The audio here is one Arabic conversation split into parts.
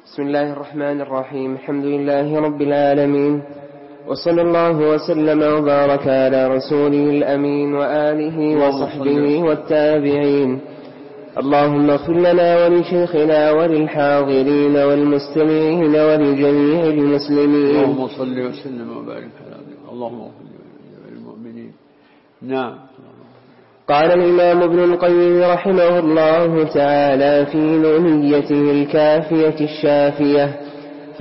بسم الله الرحمن الرحيم. الحمد لله رب العالمين، وصلى الله وسلم وبارك على رسوله الأمين وآله وصحبه والتابعين. اللهم اغفر لنا ولشيخنا وللحاضرين والمستمعين ولجميع المسلمين. اللهم صل وسلم وبارك على اللهم اغفر للمؤمنين. نعم. قال الإمام ابن القيم رحمه الله تعالى في نونيته الكافية الشافية في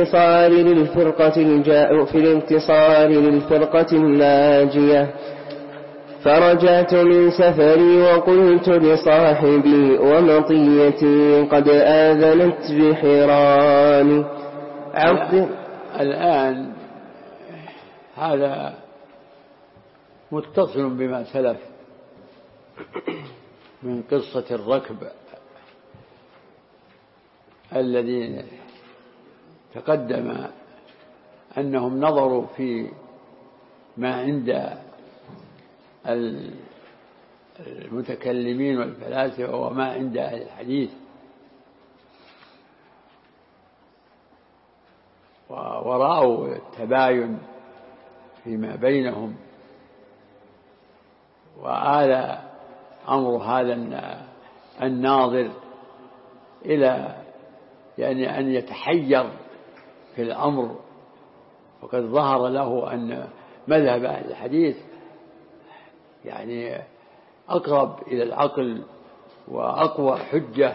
الانتصار للفرقة الناجية: فرجعت من سفري وقلت لصاحبي ومطيتي قد آذنت بحران. الآن هذا متصل بما سلف من قصة الركب الذين تقدم أنهم نظروا في ما عند المتكلمين والفلاسفة وما عند أهل الحديث، ورأوا التباين فيما بينهم، وآل أمر هذا الناظر إلى يعني أن يتحير في الأمر، وقد ظهر له أن مذهب أهل الحديث يعني أقرب إلى العقل وأقوى حجة،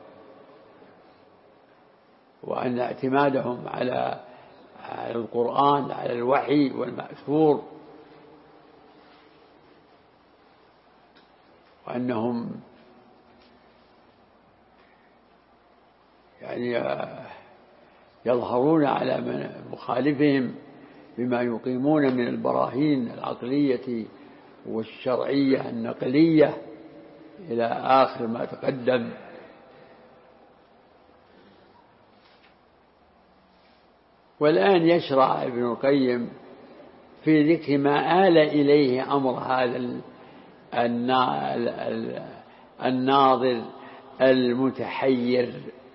وأن اعتمادهم على القرآن على الوحي والمأثور، وأنهم يعني يظهرون على مخالفهم بما يقيمون من البراهين العقلية والشرعية النقلية إلى آخر ما تقدم. والآن يشرع ابن القيم في ذكر ما آل إليه أمر هذا الناظر المتحير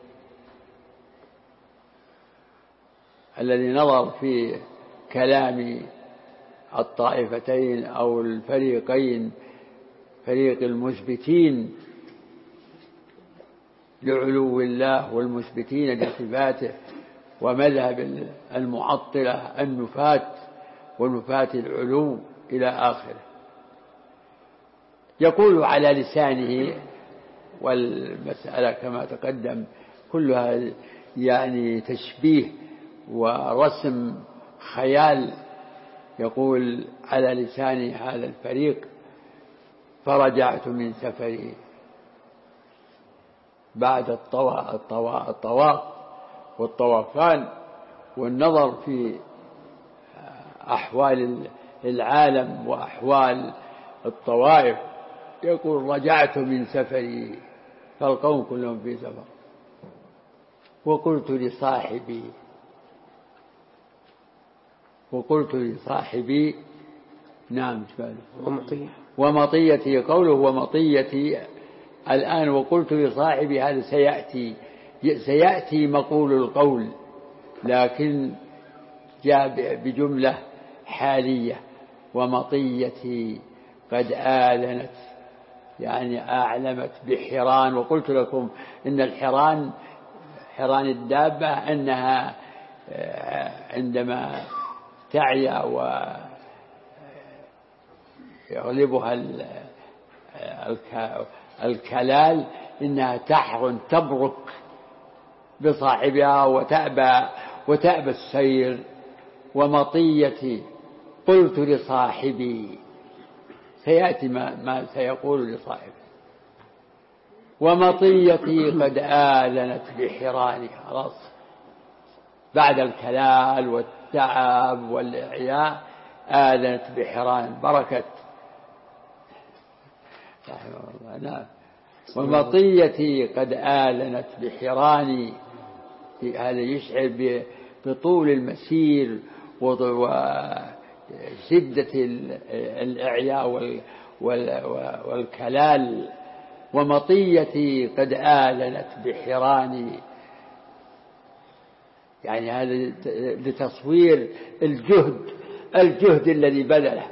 الذي نظر في كلام الطائفتين أو الفريقين، فريق المثبتين لعلو الله والمثبتين لصفاته، ومذهب المعطلة النفاة ونفاة العلو إلى آخره. يقول على لسانه، والمسألة كما تقدم كلها يعني تشبيه ورسم خيال. يقول على لسان هذا الفريق: فرجعت من سفري بعد الطواف والطوافان والنظر في أحوال العالم وأحوال الطوائف. يقول: رجعت من سفري، فالقوم كلهم في سفر، وقلت لصاحبي نعم ومطيتي. قوله ومطيتي الآن وقلت لصاحبي هذا سيأتي مقول القول، لكن جاء بجملة حالية: ومطيتي قد آذنت، يعني أعلمت بحران. وقلت لكم إن الحران، حران الدابة، أنها عندما تعيا ويغلبها الكلال إنها تحرن تبرك بصاحبها وتأبى السير. ومطيتي قلت لصاحبي، سيأتي ما سيقول لصاحبه. ومطيتي قد آذنت بحراني، خلاص بعد الكلال والتعب والإعياء آذنت بحران، بركت. ومطيتي قد آذنت بحراني، هذا يشعر بطول المسير وشدة الإعياء والكلال. ومطيتي قد آذنت بحراني، يعني هذا لتصوير الجهد الذي بذله.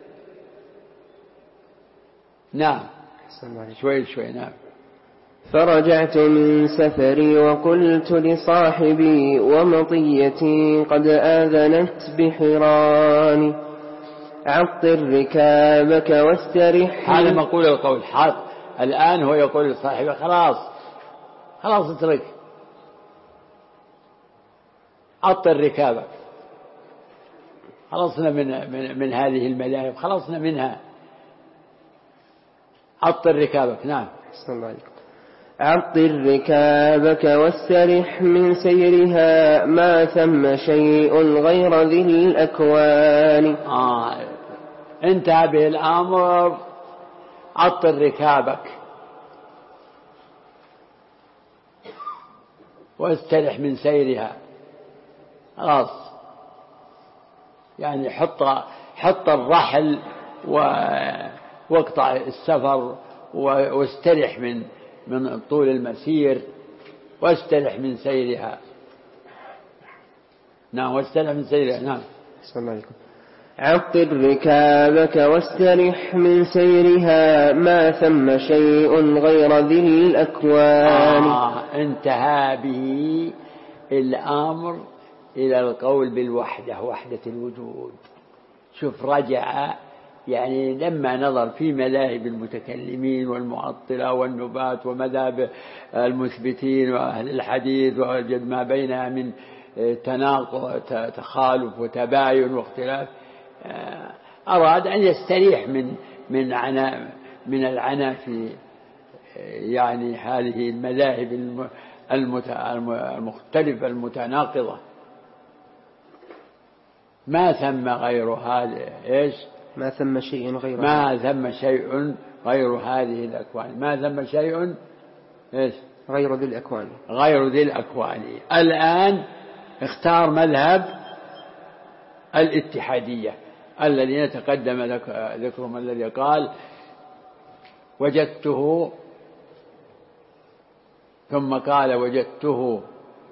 نعم شوي نعم. فرجعت من سفري وقلت لصاحبي ومطيتي قد آذنت بحراني عطر ركابك واسترح. هذا مقول القول حاط الآن هو يقول لصاحبه خلاص اترك، عطر ركابك، خلصنا من هذه الملاهب، خلصنا منها، عطر ركابك. نعم عطر ركابك واسترح من سيرها ما ثم شيء غير ذي الأكوان. انتهى به الأمر، عطر ركابك واسترح من سيرها، خلاص يعني حط الرحل واقطع السفر واسترح من طول المسير، واسترح من سيرها. نعم واسترح من سيرها. نعم السلام عليكم. عطر ركابك واسترح من سيرها ما ثم شيء غير ذي الأكوان. انتهى به الأمر إلى القول بالوحدة، وحدة الوجود. شوف رجع يعني لما نظر في مذاهب المتكلمين والمعطلة والنبات ومذاهب المثبتين وأهل الحديث، ووجد ما بينها من تناقض تخالف وتباين واختلاف، أراد أن يستريح من العناء في يعني هذه المذاهب المختلفة المتناقضة. ما ثم غير هذا إيش؟ ما ثم شيء غير هذه الأكوان. ما ثم شيء إيش؟ غير ذي الأكوان. غير ذي الأكوان. الآن اختار مذهب الاتحادية الذين تقدم ذكرهم، الذي قال وجدته، ثم قال وجدته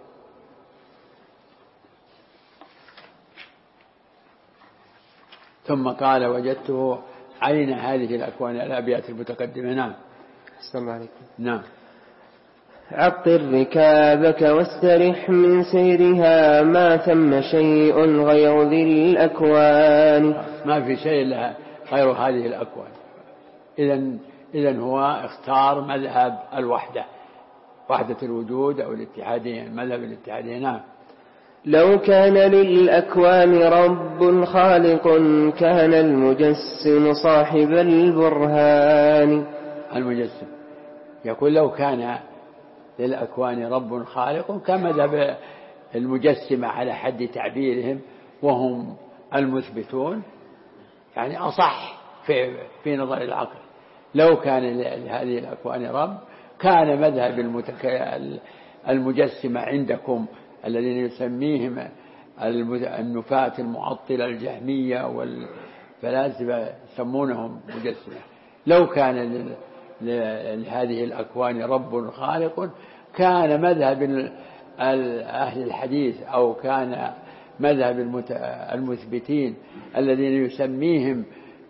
عين هذه الأكوان، الأبيات المتقدمة. نعم السلام عليكم. نعم. عطر ركابك واسترح من سيرها ما ثم شيء غير ذي الأكوان. ما في شيء لها غير هذه الأكوان. إذن هو اختار مذهب الوحدة، وحدة الوجود أو الاتحادية، مذهب الاتحادية. نعم. لو كان للأكوان رب خالق كان المجسم صاحب البرهان. المجسم يقول لو كان للأكوان رب خالق، كان مذهب المجسمة على حد تعبيرهم وهم المثبتون يعني أصح في نظر العقل. لو كان لهذه الأكوان رب، كان مذهب المجسمة عندكم الذين يسميهم النفاة المعطلة الجهمية والفلاسفة يسمونهم مجسمة، لو كان لهذه الأكوان رب خالق، كان مذهب أهل الحديث أو كان مذهب المثبتين الذين يسميهم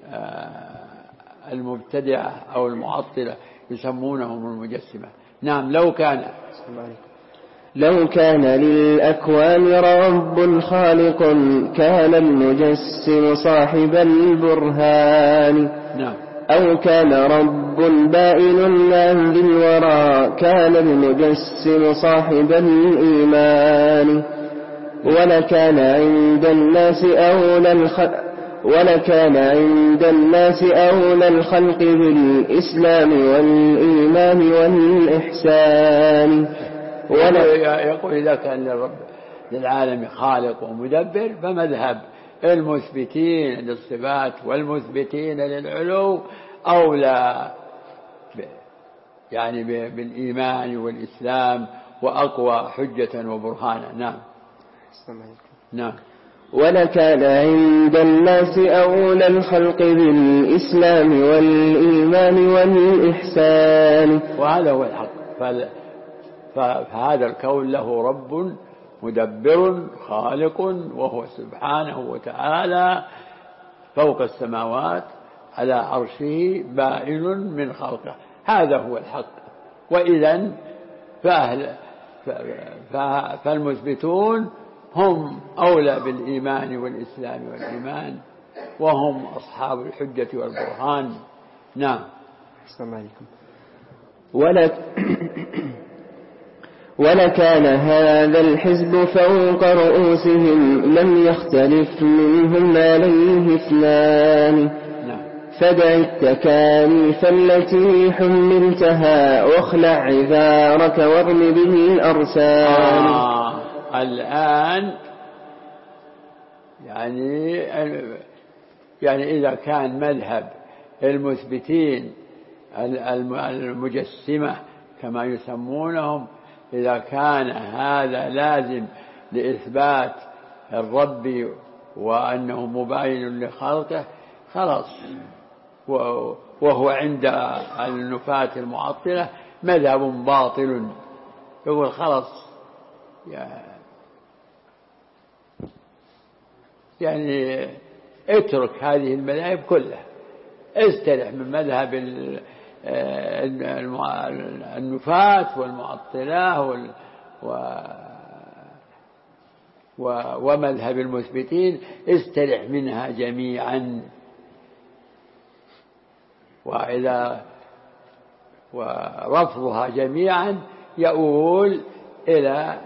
المبتدعة أو المعطلة يسمونهم المجسمة. نعم. لو كان للأكوان رب خالق كان المجسم صاحب البرهان. نعم. أو كان رب بائن عن ذي الورى كان المجسم صاحب الإيمان. ولكان عند الناس أولى الخلق بالإسلام والإيمان والإحسان. يقول إذا كان للرب للعالم خالق ومدبر، فمذهب المثبتين للصفات والمثبتين للعلو أولى يعني بالإيمان والإسلام وأقوى حجة وبرهانا. نعم. نعم. ولكان عند الناس أولى الخلق بالإسلام والإيمان والإحسان. وهذا هو الحق. فهذا الكون له رب مدبر خالق، وهو سبحانه وتعالى فوق السماوات على عرشه بائن من خلقه. هذا هو الحق. وإذن فالمثبتون هم أولى بالإيمان والإسلام والإيمان، وهم أصحاب الحجة والبرهان. نعم. السلام عليكم. ولكان هذا الحزب فوق رؤوسهم لم يختلف منهم عليه اثنان. فدع التكاليف التي حملتها واخلع عذارك وارم به الأرسال. الآن يعني إذا كان مذهب المثبتين المجسمة كما يسمونهم، إذا كان هذا لازم لإثبات الرب وأنه مباين لخلقه خلاص، وهو عند النفاة المعطلة مذهب باطل، يقول خلاص يعني اترك هذه المذاهب كلها، استرح من مذهب النفاة والمعطلة ومذهب المثبتين، استرح منها جميعا. ورفضها جميعا يؤول إلى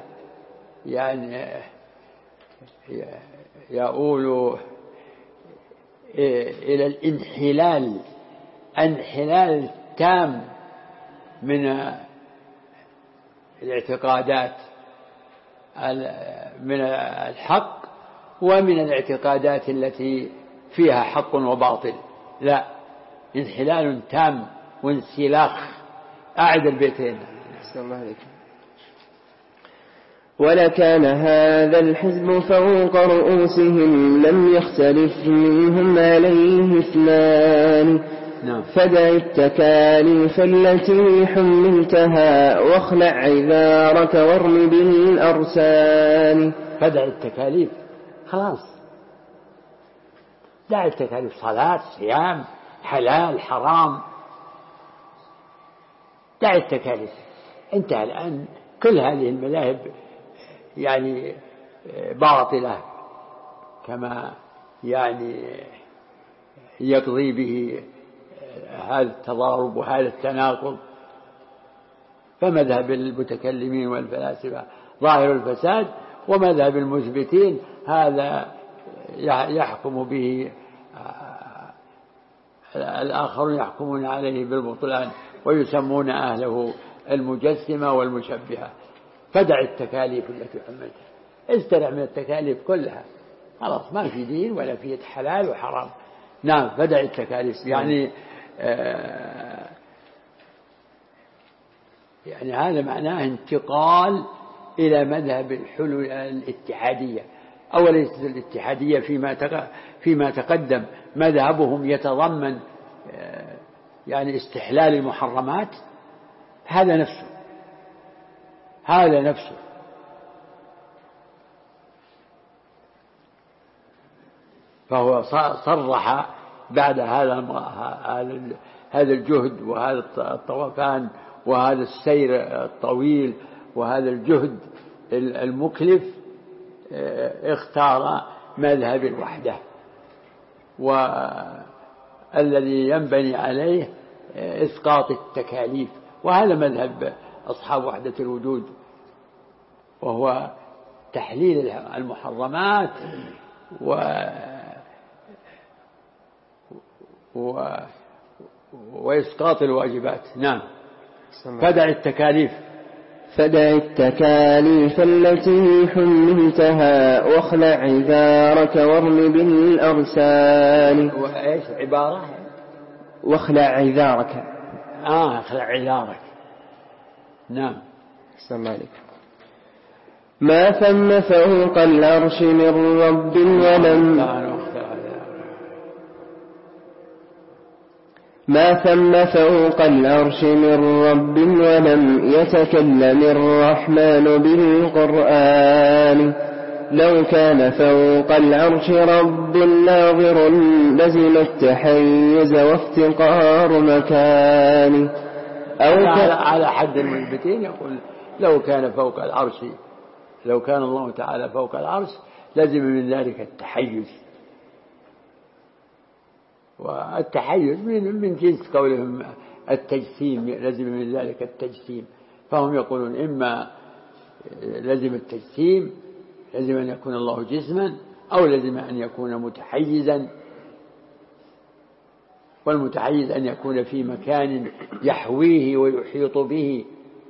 الانحلال تام من الاعتقادات من الحق ومن الاعتقادات التي فيها حق وباطل. لا، انحلال تام وانسلاخ. أعد البيتين. السلام عليكم. ولكان هذا الحزب فوق رؤوسهم لم يختلف منهم عليه اثنان. فدع التكاليف التي حملتها واخلع عذارك وارم به الأرسال. فدع التكاليف، خلاص دع التكاليف، صلاة، صيام، حلال، حرام، دع التكاليف. انتهى الآن كل هذه المذاهب يعني باطلة كما يعني يقضي به هذا التضارب وهذا التناقض. فمذهب المتكلمين والفلاسفة ظاهر الفساد، ومذهب المثبتين هذا يحكم به الآخرون، يحكمون عليه بالبطلان ويسمون أهله المجسمة والمشبهة. فدع التكاليف التي حملتها، استرع من التكاليف كلها، خلاص ما في دين ولا في حلال وحرام. نعم، فدع التكاليف يعني هذا معناه انتقال إلى مذهب الحلول الاتحادية. أولا الاتحادية فيما تقدم مذهبهم يتضمن يعني استحلال المحرمات، هذا نفسه فهو صرح بعد هذا الجهد وهذا الطوفان وهذا السير الطويل وهذا الجهد المكلف، اختار مذهب الوحدة، والذي ينبني عليه إسقاط التكاليف. وهذا مذهب أصحاب وحدة الوجود، وهو تحليل المحرمات وإسقاط الواجبات. نعم. فدع التكاليف التي حملتها واخلع عذارك وارم به الأرسال. وإيش عبارة؟ واخلع عذارك. اخلع عذارك. نعم. السلام عليكم. ما ثم فوق العرش من رب ما ثم فوق العرش من رب ولم يتكلم الرحمن بالقرآن لو كان فوق العرش رب ناظر لزم التحيز وافتقار مكان على حد المثبتين يقول لو كان فوق العرش، لو كان الله تعالى فوق العرش لزم من ذلك التحيز، والتحيز من جنس قولهم التجسيم، لزم من ذلك التجسيم، فهم يقولون إما لزم التجسيم، لزم أن يكون الله جسما، أو لزم أن يكون متحيزا، والمتحيز أن يكون في مكان يحويه ويحيط به،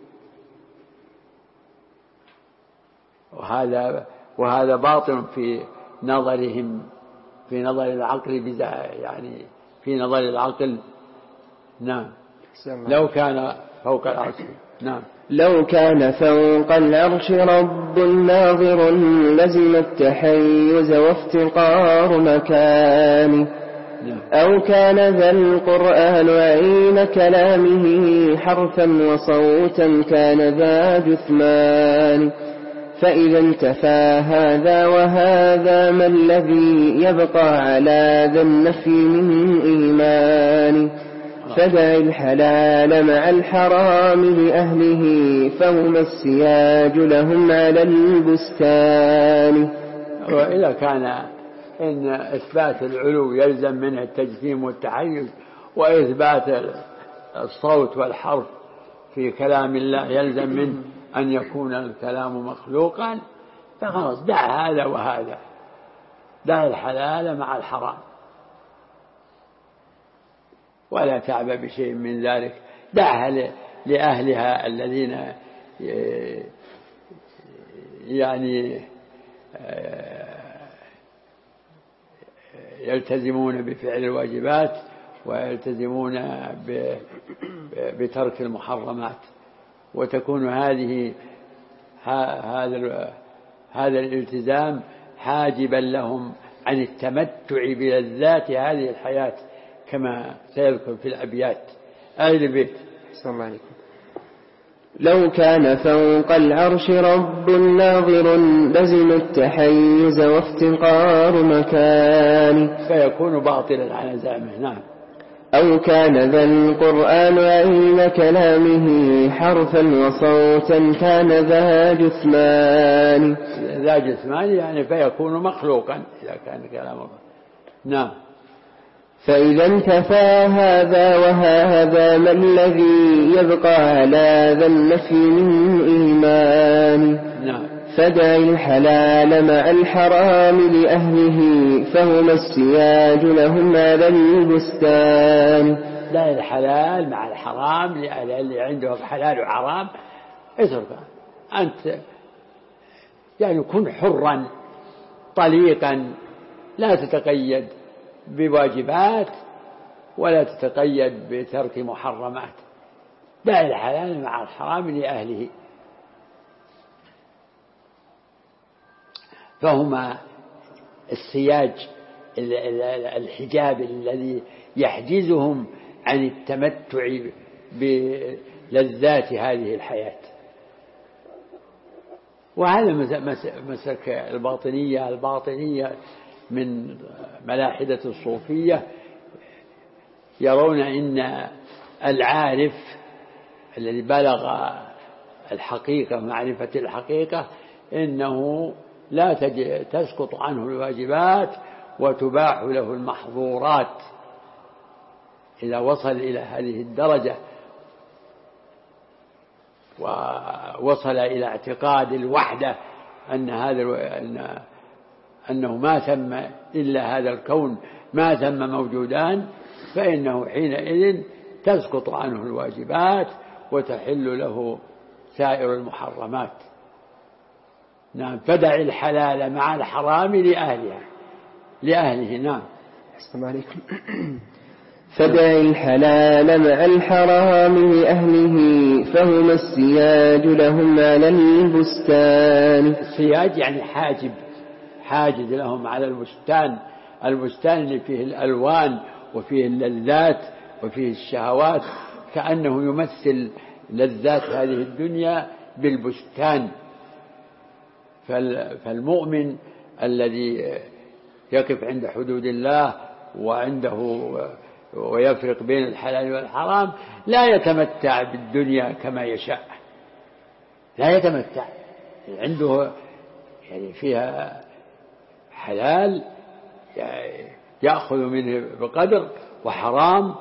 وهذا باطل في نظرهم، في نظر العقل، يعني في نظر العقل. نعم. لو كان فوق العرش. نعم. لو كان فوق العرش رب ناظر لزم التحيز وافتقار مكان أو كان ذا القرآن عين كلامه حرفا وصوتا كان ذا جثمان فإذا انتفى هذا وهذا ما الذي يبقى على ذا النفي من إيمان فدع الحلال مع الحرام لأهله فهما السياج لهم على البستان. وإذا كان إن إثبات العلو يلزم منه التجسيم والتحيز، وإثبات الصوت والحرف في كلام الله يلزم منه أن يكون الكلام مخلوقا، فخلاص دع هذا وهذا، دع الحلال مع الحرام ولا تعب بشيء من ذلك، دعها لأهلها الذين يعني يلتزمون بفعل الواجبات ويلتزمون بترك المحرمات، وتكون هذا الالتزام حاجبا لهم عن التمتع بلذات هذه الحياة كما سيذكر في الأبيات. آل البيت. السلام عليكم. لو كان فوق العرش رب ناظر لزم التحيز وافتقار مكان فيكون باطلا على زعمه. نعم. أو كان ذا القرآن عين كلامه حرفا وصوتا كان ذا جثمان. ذا جثمان يعني فيكون مخلوقا إذا كان كلام الله. نعم. فإذا انتفى هذا وهذا ما الذي يبقى على ذا النفي من إيمان. نعم. فدع الحلال مع الحرام لأهله فهما السياج لهم على البستان. دع الحلال مع الحرام لأهله، اللي عندهم حلال وحرام اتركه أنت، يعني كن حرا طليقا لا تتقيد بواجبات ولا تتقيد بترك محرمات، دع الحلال مع الحرام لأهله، فهما السياج، الحجاب الذي يحجزهم عن التمتع بلذات هذه الحياة. وهذا مسلك الباطنية من ملاحدة الصوفية، يرون إن العارف الذي بلغ الحقيقة معرفة الحقيقة إنه لا تسقط عنه الواجبات وتباح له المحظورات إذا وصل إلى هذه الدرجة ووصل إلى اعتقاد الوحدة أنه ما ثم إلا هذا الكون، ما ثم موجودان، فإنه حينئذ تسقط عنه الواجبات وتحل له سائر المحرمات. نعم. فدع الحلال مع الحرام لأهله. نعم. السلام عليكم. فدع الحلال مع الحرام لأهله فهما السياج لهم على البستان. السياج يعني حاجز لهم على البستان اللي فيه الألوان وفيه اللذات وفيه الشهوات، كأنه يمثل لذات هذه الدنيا بالبستان. فالمؤمن الذي يقف عند حدود الله ويفرق بين الحلال والحرام لا يتمتع بالدنيا كما يشاء، لا يتمتع، عنده يعني فيها حلال يأخذ منه بقدر، وحرام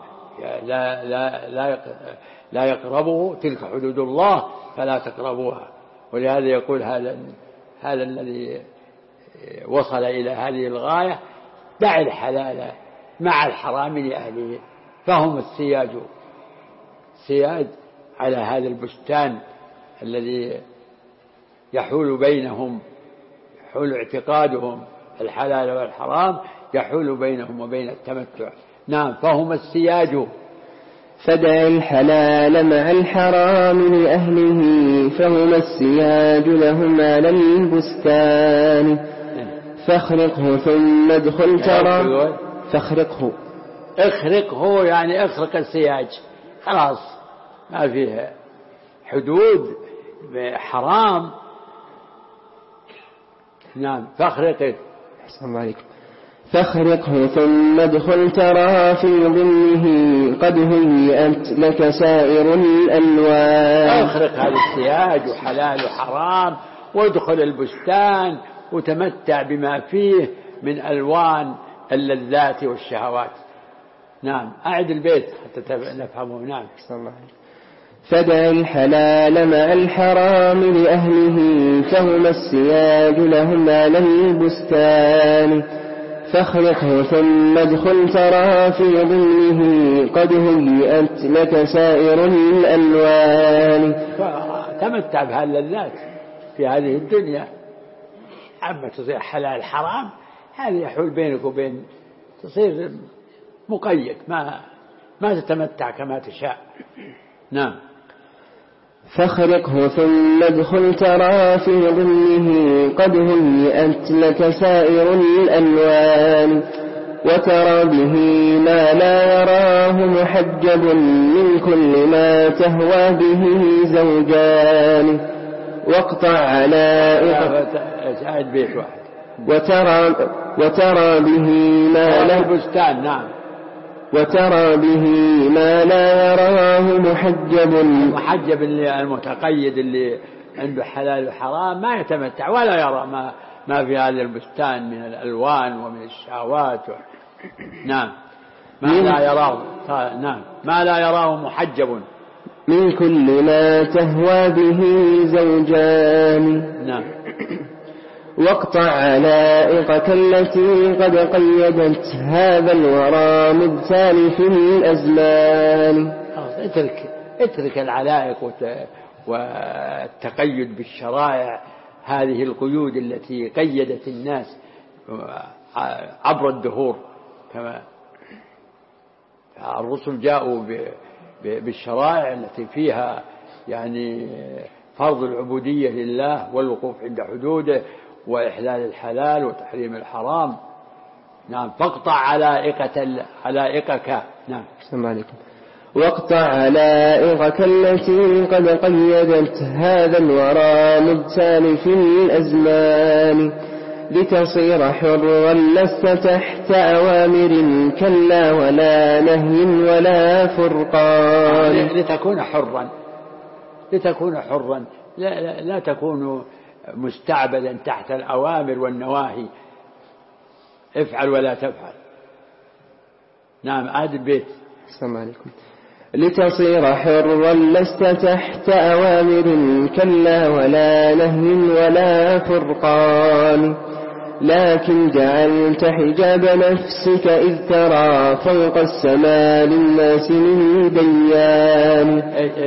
لا يقربه، تلك حدود الله فلا تقربوها. ولهذا يقول هذا الذي وصل إلى هذه الغاية: دع الحلال مع الحرام لأهله، فهم السياج على هذا البستان الذي يحول بينهم، يحول اعتقادهم الحلال والحرام، يحول بينهم وبين التمتع. نعم، فهم السياج. فدع الحلال مع الحرام لأهله، فهما السياج لهم على البستان. فاخرقه ثم ادخل ترى. اخرقه يعني اخرق السياج، خلاص ما فيه حدود حرام. نعم، فاخرقه. أحسن عليكم. فاخرقه ثم ادخل ترى في ظله قد هيئت لك سائر الألوان. اخرق هذا السياج وحلال وحرام، وادخل البستان وتمتع بما فيه من ألوان اللذات والشهوات. نعم، أعد البيت حتى نفهمه. نعم. فدع الحلال مع الحرام لأهله، فهما السياج لهم على البستان. فاخرقه ثم ادخل ترى في ظله قد هيئت لك سائر الألوان. تمتع بها اللذات في هذه الدنيا. أما تصير حلال حرام، هذا يحول بينك وبين، تصير مقيد، ما تتمتع كما تشاء. نعم. فاخرقه ثم ادخل ترى في ظله قد هيئت لك سائر الألوان. وترى به ما لا يراه محجب، من كل ما تهوى به زوجان. واقطع علائق. أعد بيت واحد. وترى به ما لا البستان. نعم. وترى به ما لا يراه محجب المتقيد اللي عنده حلال وحرام ما يتمتع ولا يرى ما في هذا البستان من الألوان ومن الشهوات. نعم، ما لا يراه محجب، من كل ما تهوى به زوجان. نعم. واقطع علائقك التي قد قيدت هذا الورى مبتال في الأزمان. اترك العلائق والتقيد بالشرائع، هذه القيود التي قيدت الناس عبر الدهور. كما الرسل جاءوا بالشرائع التي فيها يعني فرض العبودية لله والوقوف عند حدوده وإحلال الحلال وتحريم الحرام. نعم. فاقطع علائقك. نعم. السلام عليكم. واقطع علائقك التي قد قيدت هذا الورى مبتال في الأزمان. لتصير حرا لست تحت أوامر، كلا ولا نهي ولا فرقان. لتكون حرا، لا تكون مستعبدا تحت الأوامر والنواهي، افعل ولا تفعل. نعم، عاد البيت. السلام عليكم. لتصير حرا لست تحت أوامر، كلا ولا نهي ولا فرقان. لكن جعلت حجاب نفسك إذ ترى فوق السماء للناس من ديان.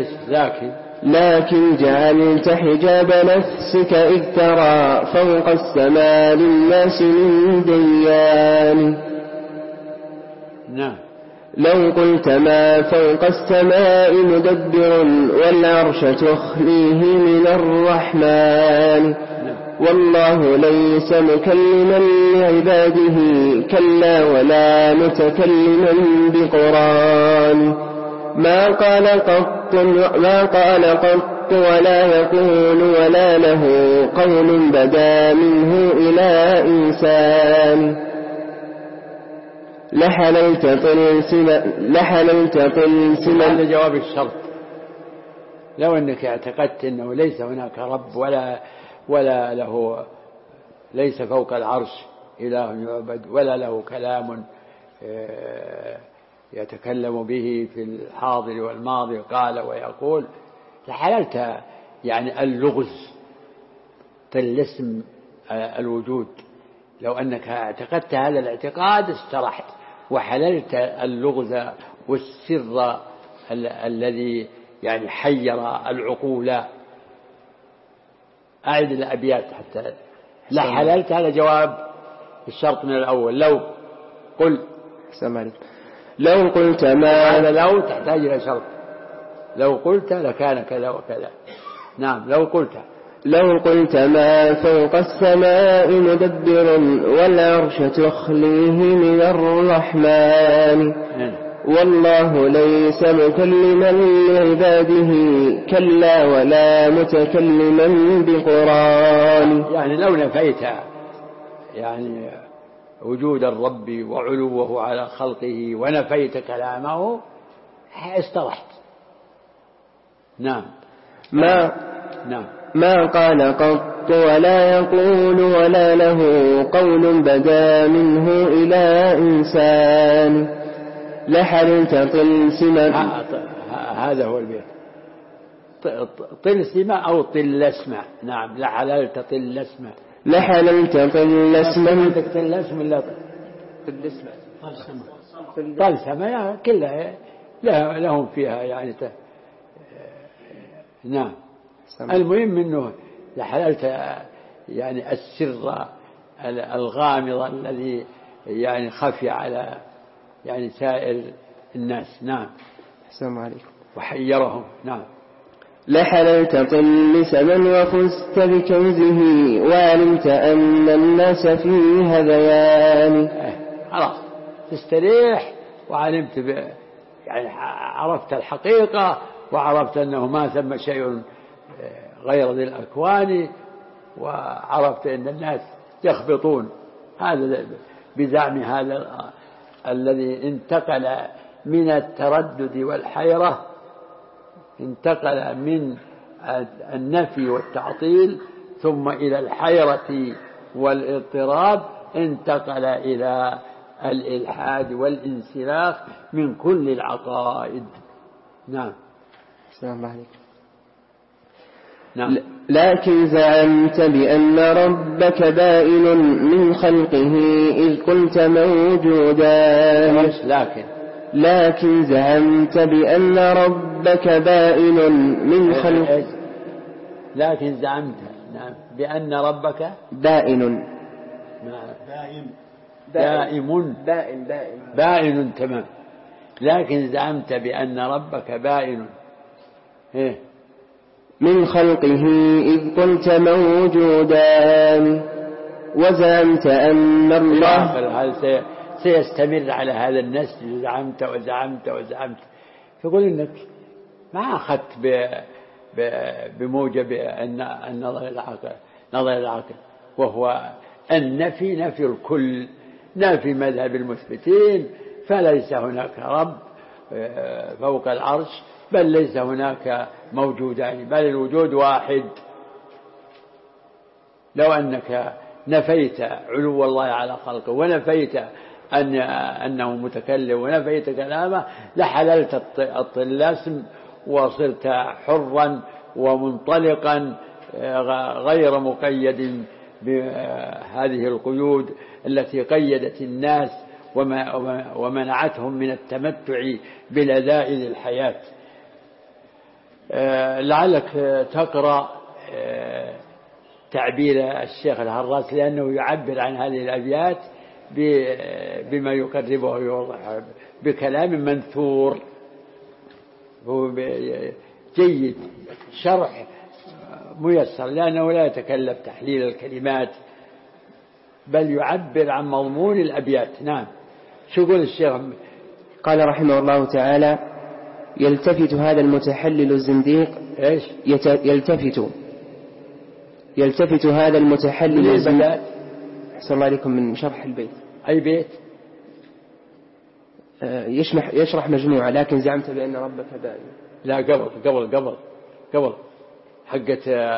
لكن جعلت حجاب نفسك إذ ترى فوق السماء للناس من ديان. نعم. لو قلت ما فوق السماء مدبر والعرش تخليه من الرحمن والله ليس مكلما لعباده كلا ولا متكلما بقرآن ما قال قط ولا يقول ولا له قول بدا منه إلى إنسان لحللت طلسما. هذا جواب الشرط. لو أنك اعتقدت أنه ليس هناك رب ولا له، ليس فوق العرش إله يعبد ولا له كلام يتكلم به في الحاضر والماضي قال ويقول، لحللت يعني اللغز طلسم الوجود. لو أنك اعتقدت هذا الاعتقاد استرحت وحللت اللغز والسر الذي يعني حير العقول. أعد الأبيات حتى لا حللت. هذا جواب الشرط من الأول. لو قلت ما، هذا لو تحتاج إلى شرط. لو قلت لكان كذا وكذا. نعم لو قلت ما فوق السماء مدبر والعرش تخليه من الرحمن والله ليس مكلما لعباده كلا ولا متكلما بقرآن. يعني لو نفيت يعني وجود الرب وعلوه على خلقه ونفيت كلامه استرحت. نعم ما قال قط ولا يقول ولا له قول بدا منه إلى إنسان لحللت طلسما. هذا هو البيت. طلسما أو طلسما. نعم لحللت طلسما. طلسم لا طلسما كلها لهم فيها يعني نعم. المهم انه لحللت يعني السر الغامض الذي يعني خفي على يعني سائر الناس. نعم السلام عليكم. وحيرهم. نعم لحللت طلسما وفزت بكنزه وعلمت أن الناس فيه هذيان. خلاص تستريح وعلمت يعني عرفت الحقيقة وعرفت أنه ما ثم شيء غير ذي الأكوان وعرفت أن الناس يخبطون. هذا بزعم هذا الذي انتقل من التردد والحيرة، انتقل من النفي والتعطيل ثم إلى الحيرة والاضطراب، انتقل إلى الإلحاد والانسلاخ من كل العقائد. نعم السلام عليكم. نعم. لكن زعمت بأن ربك بائن من خلقه إذ قلت موجودا. لكن زعمت بأن ربك بائن من خلقه. لكن زعمت نعم بأن ربك بائن. بائن تمام. لكن زعمت بأن ربك بائن من خلقه إذ قلت موجودان وزعمت أن الله. هل سيستمر على هذا النسل؟ زعمت يقول إنك ما أخذت بموجب النظر العقل وهو النفي، نفي الكل، نفي مذهب المثبتين. فليس هناك رب فوق العرش، بل ليس هناك موجودان، بل الوجود واحد. لو أنك نفيت علو الله على خلقه ونفيت أنه متكلم ونفيت كلامه لحللت الطلاسم وصرت حرا ومنطلقا غير مقيد بهذه القيود التي قيدت الناس ومنعتهم من التمتع بلذائذ الحياة. لعلك تقرأ تعبير الشيخ الهراس، لأنه يعبر عن هذه الأبيات بما يقربه ويوضحه بكلام منثور جيد، شرح ميسر، لأنه لا يتكلف تحليل الكلمات بل يعبر عن مضمون الأبيات. نعم. شو يقول الشيخ؟ قال رحمه الله تعالى: يلتفت هذا المتحلل الزنديق. إيش؟ يلتفت هذا المتحلل الزنديق. أحسن الله عليكم. من شرح البيت. أي بيت؟ يشرح مجموعة، لكن زعمت بأن ربك بائن. لا، قبل حقة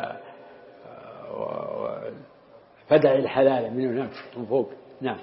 فدع الحلال من هناك من فوق. نعم.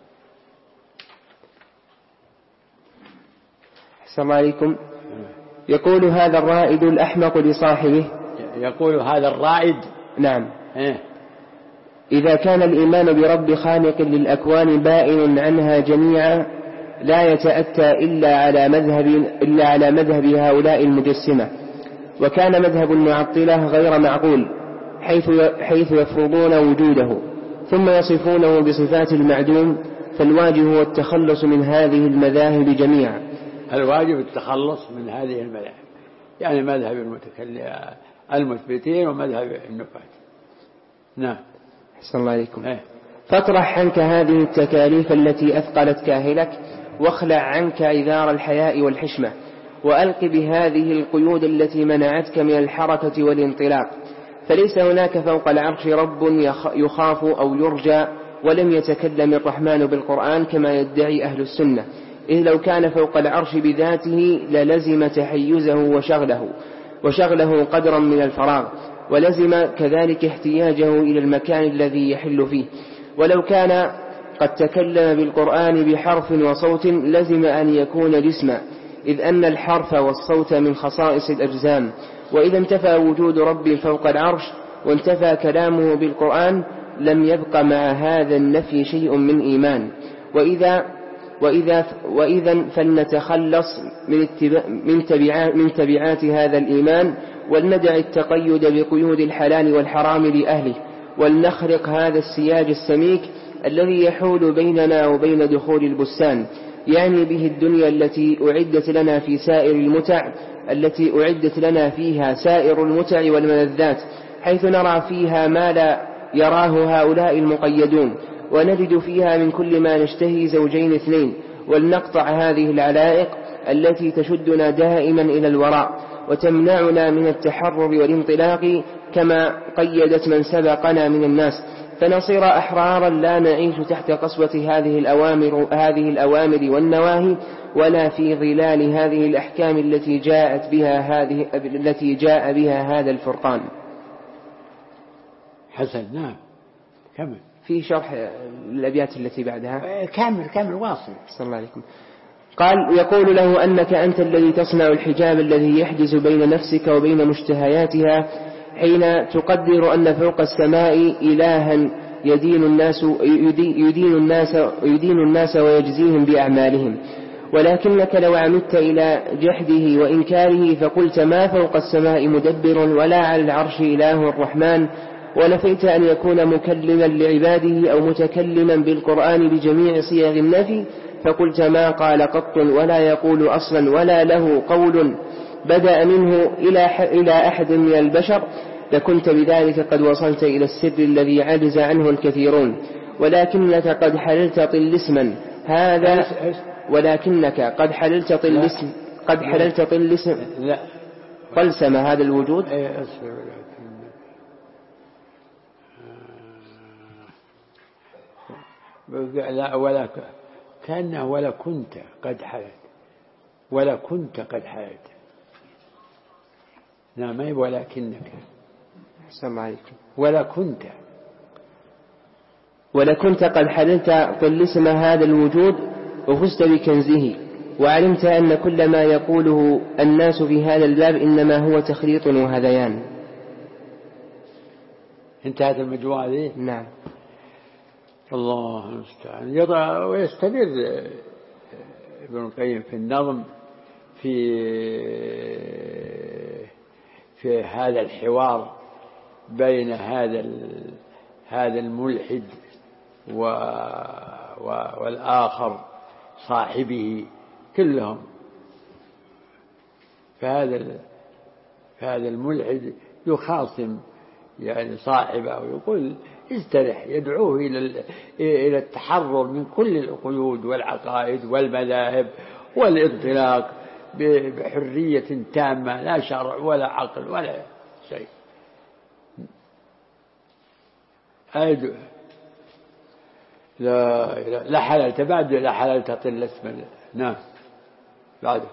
أحسن الله عليكم. يقول هذا الرائد الأحمق لصاحبه. يقول هذا الرائد. نعم. إذا كان الإيمان برب خالق للأكوان بائن عنها جميعا لا يتأتى إلا على مذهب هؤلاء المجسمة، وكان مذهب المعطلة غير معقول حيث يفرضون وجوده ثم يصفونه بصفات المعدوم، فالواجب هو التخلص من هذه المذاهب جميعا. الواجب التخلص من هذه المذاهب، يعني مذهب المثبتين ومذهب النفاة. نعم. أحسن الله عليكم. فاطرح عنك هذه التكاليف التي أثقلت كاهلك، واخلع عنك عذار الحياء والحشمة، وألق بهذه القيود التي منعتك من الحركة والانطلاق. فليس هناك فوق العرش رب يخاف أو يرجى، ولم يتكلم الرحمن بالقرآن كما يدعي أهل السنة، إذ لو كان فوق العرش بذاته للزم تحيزه وشغله قدرا من الفراغ، ولزم كذلك احتياجه إلى المكان الذي يحل فيه. ولو كان قد تكلم بالقرآن بحرف وصوت لزم أن يكون جسما، إذ أن الحرف والصوت من خصائص الأجسام. وإذا انتفى وجود رب فوق العرش وانتفى كلامه بالقرآن لم يبق مع هذا النفي شيء من إيمان. وإذا فلنتخلص من تبعات هذا الإيمان، ولندع التقيد بقيود الحلال والحرام لأهله، ولنخرق هذا السياج السميك الذي يحول بيننا وبين دخول البستان، يعني به الدنيا التي أعدت لنا فيها سائر المتع والملذات، حيث نرى فيها ما لا يراه هؤلاء المقيدون، ونجد فيها من كل ما نشتهي زوجين اثنين. ولنقطع هذه العلائق التي تشدنا دائما إلى الوراء وتمنعنا من التحرر والانطلاق كما قيدت من سبقنا من الناس، فنصير أحرارا لا نعيش تحت قسوة هذه الأوامر والنواهي، ولا في ظلال هذه الأحكام التي جاء بها هذا الفرقان. حسن. نعم. كمل. في شرح الأبيات التي بعدها. كامل واصل. صلى الله عليكم. قال: يقول له أنك أنت الذي تصنع الحجاب الذي يحجز بين نفسك وبين مشتهياتها، حين تقدر أن فوق السماء إلها يدين الناس ويجزيهم بأعمالهم. ولكنك لو عمدت إلى جحده وإنكاره فقلت ما فوق السماء مدبر ولا على العرش إله الرحمن، ونفيت أن يكون مكلما لعباده أو متكلما بالقرآن بجميع صيغ النفي، فقلت ما قال قط ولا يقول أصلا ولا له قول بدأ منه إلى أحد من البشر، لكنت بذلك قد وصلت إلى السر الذي عجز عنه الكثيرون. ولكنك قد حللت طلسما هذا طلسم هذا الوجود. لا، ولا كأنه ولا كنت قد حللت. نعم. ولكنك. السلام عليكم. ولكنت قد حللت طلسم هذا الوجود وفزت بكنزه، وعلمت أن كل ما يقوله الناس في هذا الباب إنما هو تخليط وهذيان. انتهت المجموعة ذي. نعم. الله المستعان. يضع ويستمر ابن القيم في النظم في هذا الحوار بين هذا الملحد والآخر صاحبه كلهم. فهذا الملحد يخاصم يعني صاحبه ويقول استرح، يدعوه إلى التحرر من كل القيود والعقائد والمذاهب والانطلاق بحرية تامة، لا شرع ولا عقل ولا شيء. لا حللت بعد، لا حللت طل اسم. نعم بعده.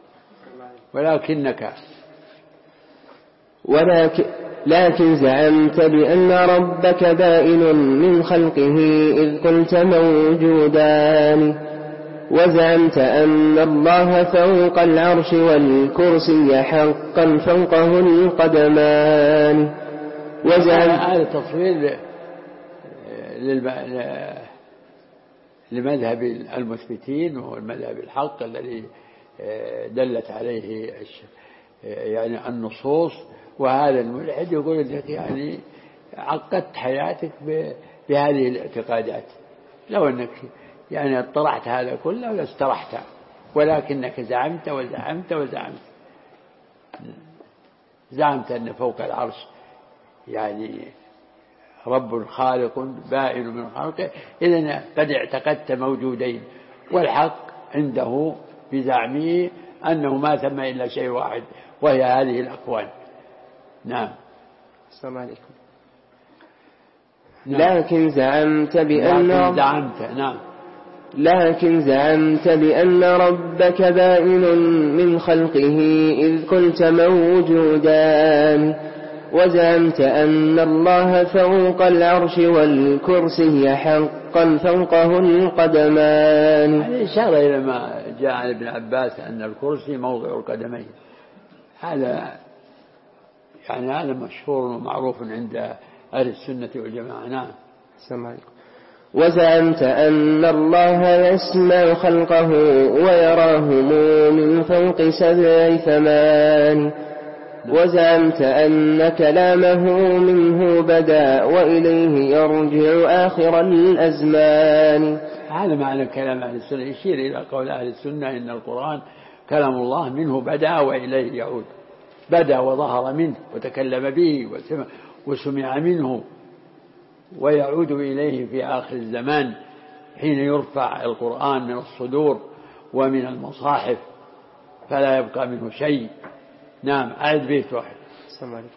لكن زعمت بأن ربك بائن من خلقه إذ قلت موجودان، وزعمت أن الله فوق العرش والكرسي حقا فوقه القدمان. هذا تصوير لمذهب المثبتين والمذهب الحق الذي دلت عليه يعني النصوص. وهذا الملحد يقول لك يعني عقدت حياتك بهذه الاعتقادات، لو أنك يعني اطرحت هذا كله لاسترحت، ولكنك زعمت وزعمت وزعمت. زعمت أن فوق العرش يعني رب خالق بائن من خلقه، إذن قد اعتقدت موجودين، والحق عنده بزعمه أنه ما ثم إلا شيء واحد وهي هذه الأكوان. نعم. السلام عليكم. نعم. لكن زعمت بأن ربك بائن من خلقه إذ قلت موجودان، وزعمت أن الله فوق العرش والكرسي حقا فوقه القدمان. هذه إشارة إلى ما جاء عن ابن عباس أن الكرسي موضع القدمين. هذا يعني هذا مشهور ومعروف عند أهل السنة والجماعة. نعم. السلام عليكم. وزعمت أن الله يسمع خلقه ويراهم من فوق 7 ثمان، وزعمت أن كلامه منه بدا وإليه يرجع آخر الأزمان. هذا معنى كلام أهل السنة، يشير إلى قول أهل السنة إن القرآن كلام الله منه بدا وإليه يعود. بدا وظهر منه وتكلم به وسمع منه، ويعود إليه في آخر الزمان حين يرفع القرآن من الصدور ومن المصاحف فلا يبقى منه شيء. نعم. أعد بيت واحد. السلام عليكم.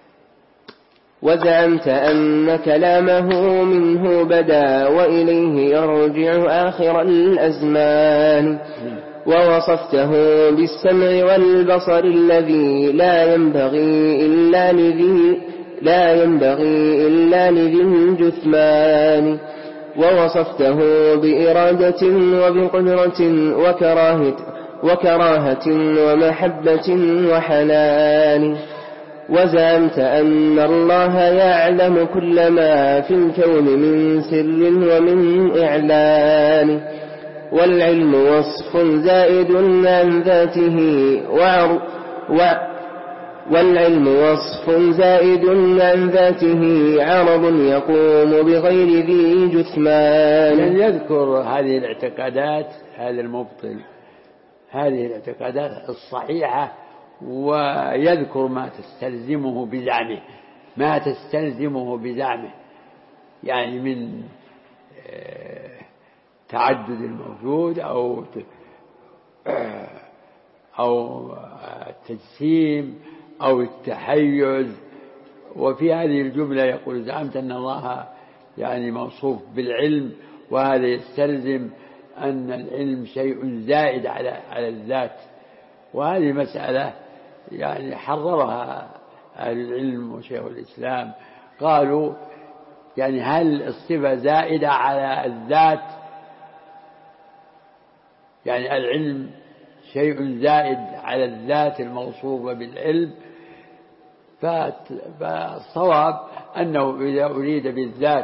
وزعمت أن كلامه منه بدا وإليه يرجع آخر الأزمان، ووصفته بالسمع والبصر الذي لا ينبغي إلا لذي الجثمان، ووصفته بإرادة وبقدرة وكراهة ومحبة وحنان، وزعمت أن الله يعلم كل ما في الكون من سر ومن إعلان، والعلم وصف زائد عن ذاته عرض يقوم بغير ذي جثمان. يعني يذكر هذه الاعتقادات، هذا المبطل هذه الاعتقادات الصحيحة، ويذكر ما تستلزمه بزعمه يعني من تعدد الموجود أو التجسيم أو التحيز. وفي هذه الجملة يقول زعمت أن الله يعني موصوف بالعلم، وهذا يستلزم أن العلم شيء زائد على الذات. وهذه مسألة يعني حررها أهل العلم وشيخ الإسلام، قالوا يعني هل الصفة زائدة على الذات؟ يعني العلم شيء زائد على الذات الموصوفة بالعلم، فالصواب أنه إذا أريد بالذات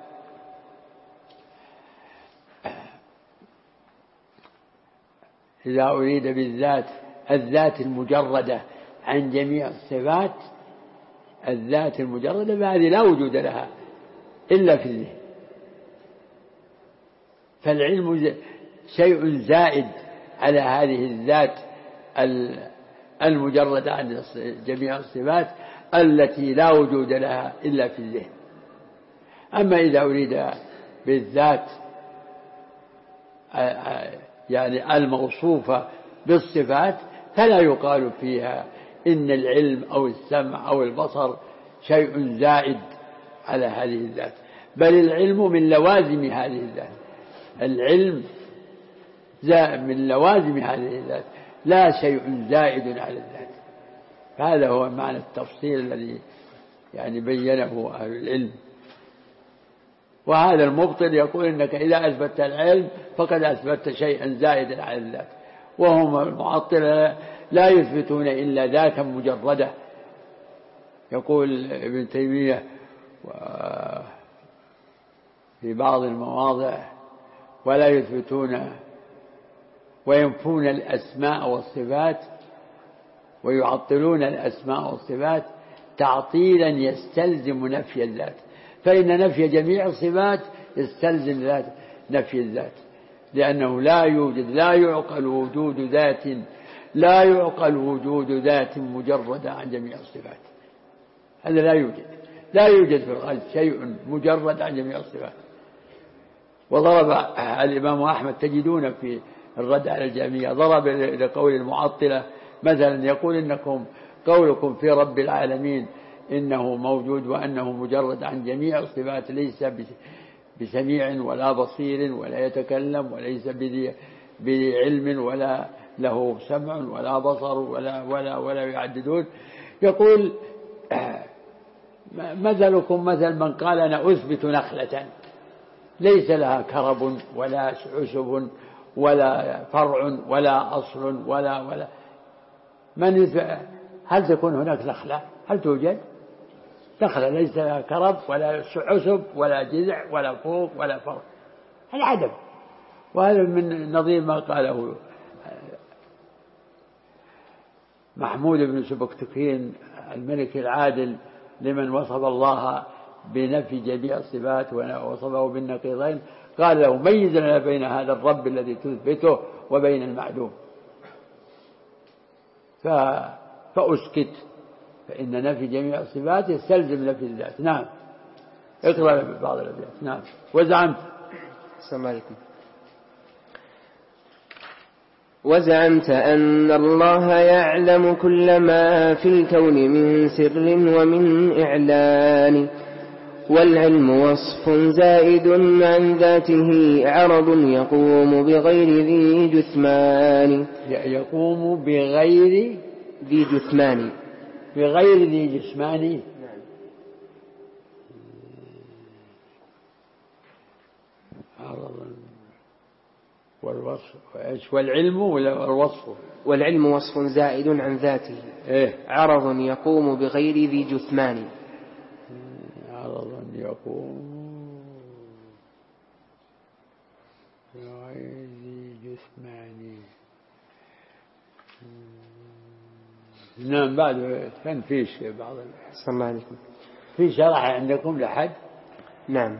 الذات المجردة عن جميع الصفات، الذات المجردة فهذه لا وجود لها إلا في الذهن، فالعلم شيء زائد على هذه الذات المجردة عن جميع الصفات التي لا وجود لها إلا في الذهن. أما إذا أريد بالذات يعني الموصوفة بالصفات فلا يقال فيها إن العلم أو السمع أو البصر شيء زائد على هذه الذات، بل العلم من لوازم هذه الذات. العلم من لوازم هذه الذات، لا شيء زائد على الذات. هذا هو معنى التفصيل الذي يعني بينه أهل العلم. وهذا المبطل يقول إنك إذا أثبتت العلم فقد أثبتت شيئا زائدا على الذات، وهم المعطلة لا يثبتون إلا ذاتا مجردة. يقول ابن تيمية في بعض المواضع: ولا يثبتون وينفون الأسماء والصفات ويعطلون الأسماء والصفات تعطيلا يستلزم نفي الذات، فإن نفي جميع الصفات يستلزم نفي الذات، لأنه لا يعقل وجود ذات مجردة عن جميع الصفات. هذا لا يوجد في الخلق شيء مجرد عن جميع الصفات. وضرب الإمام أحمد، تجدون في الرد على الجهمية، ضرب لقول المعطلة مثلا، يقول إنكم قولكم في رب العالمين إنه موجود وأنه مجرد عن جميع الصفات، ليس بسميع ولا بصير ولا يتكلم وليس بذي علم ولا له سمع ولا بصر ولا يعددون. يقول: مثلكم مثل من قال أنا أثبت نخلة ليس لها كرب ولا عشب ولا فرع ولا أصل ولا هل تكون هناك نخلة؟ هل توجد نخلة ليس لها كرب ولا عشب ولا جذع ولا فوق ولا فرع؟ هذا عدم. وهذا من نظير ما قاله محمود بن سبكتكين الملك العادل لمن وصف الله بنفي جميع الصفات ووصفه بالنقيضين، قال له: ميز لنا بين هذا الرب الذي تثبته وبين المعدوم. فأسكت، فإن نفي جميع الصفات يستلزم نفي الذات. نعم، اقرأ بعض الأبيات. نعم. وزعمت أن الله يعلم كل ما في الكون من سر ومن إعلان، والعلم وصف زائد عن ذاته عرض يقوم بغير ذي جثمان. يقوم بغير ذي جثمان. بغير ذي جثمان. عرض والوصف. والعلم والوصف. والعلم وصف زائد عن ذاته عرض يقوم بغير ذي جثمان. عرض يقوم بغير ذي جثمان. نعم. بعد كان فيش بعض صلى الله عليكم في شرح عندكم لحد. نعم.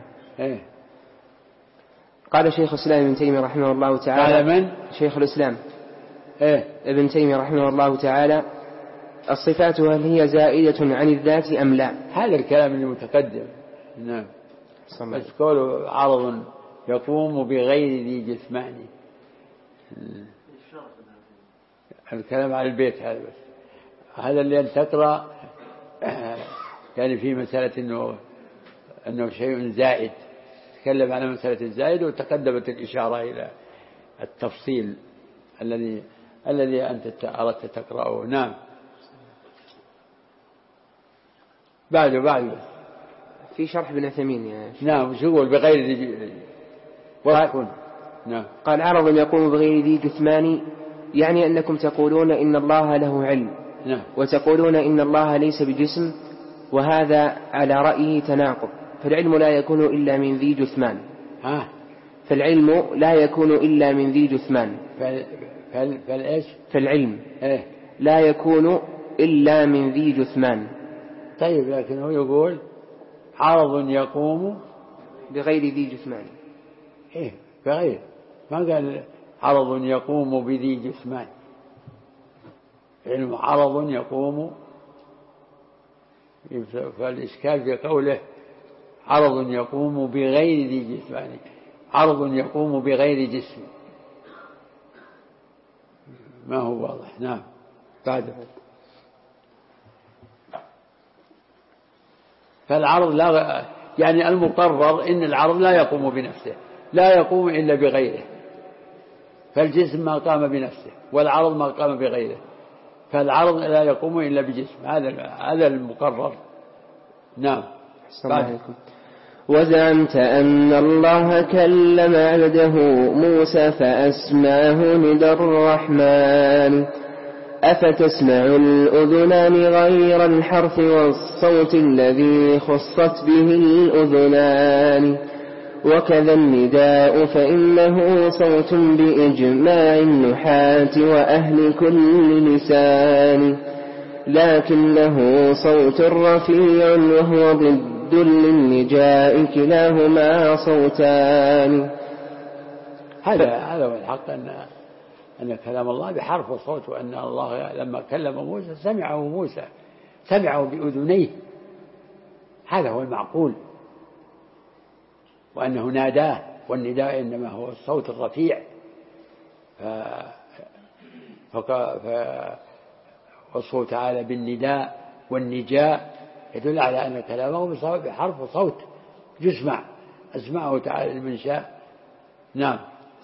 قال شيخ الإسلام ابن تيمية رحمه الله تعالى. قال من؟ شيخ الإسلام ابن تيمية رحمه الله تعالى: الصفات هل هي زائدة عن الذات أم لا؟ هذا الكلام المتقدم. نعم. بس قوله عرض يقوم بغير ذي جثمان، الكلام على البيت هذا. بس هذا اللي أن تقرأ يعني في مسألة أنه شيء زائد، تكلم على مسألة الزائد، وتقدمت الإشارة إلى التفصيل الذي أنت أردت تقرأه. نعم. بعد في شرح ابن عثيمين يعني. نعم. شو يقول؟ بغير ذي وصف. نعم. قال: عرض يقوم بغير ذي جثمان، يعني أنكم تقولون إن الله له علم. نعم. وتقولون إن الله ليس بجسم، وهذا على رأيه تناقض، فالعلم لا يكون إلا من ذي جثمان. فالعلم لا يكون إلا من ذي جثمان. فالعلم لا يكون إلا من ذي جثمان. طيب، لكن هو يقول عرض يقوم بغير ذي جثمان. بغيره، ما قال عرض يقوم بذي جسمان، علم عرض يقوم، فالإشكال في قوله عرض يقوم بغير ذي جسمان، عرض يقوم بغير جسم، ما هو واضح. نعم. بعد فالعرض لا، يعني المقرر إن العرض لا يقوم بنفسه، لا يقوم إلا بغيره، فالجسم ما قام بنفسه والعرض ما قام بغيره، فالعرض لا يقوم إلا بجسم، هذا المقرر. نعم. وزعمت أن الله كلم عبده موسى فأسماه ندى الرحمن، أفتسمع الأذنان غير الحرف والصوت الذي خصت به الأذنان، وكذا النداء فإنه صوت بإجماع النحاة وأهل كل لسان، لكنه صوت رفيع وهو ضد للنجاء، كلاهما صوتان. هذا هو الحق، أن كلام الله بحرف وصوت، وأن الله لما كلم موسى سمعه بأذنيه، هذا هو المعقول، وأنه ناداه، والنداء إنما هو الصوت الرفيع، وصفه تعالى بالنداء والنجاء يدل على أن كلامه بحرف وصوت يسمع، أسمعه تعالى لمن شاء. نعم.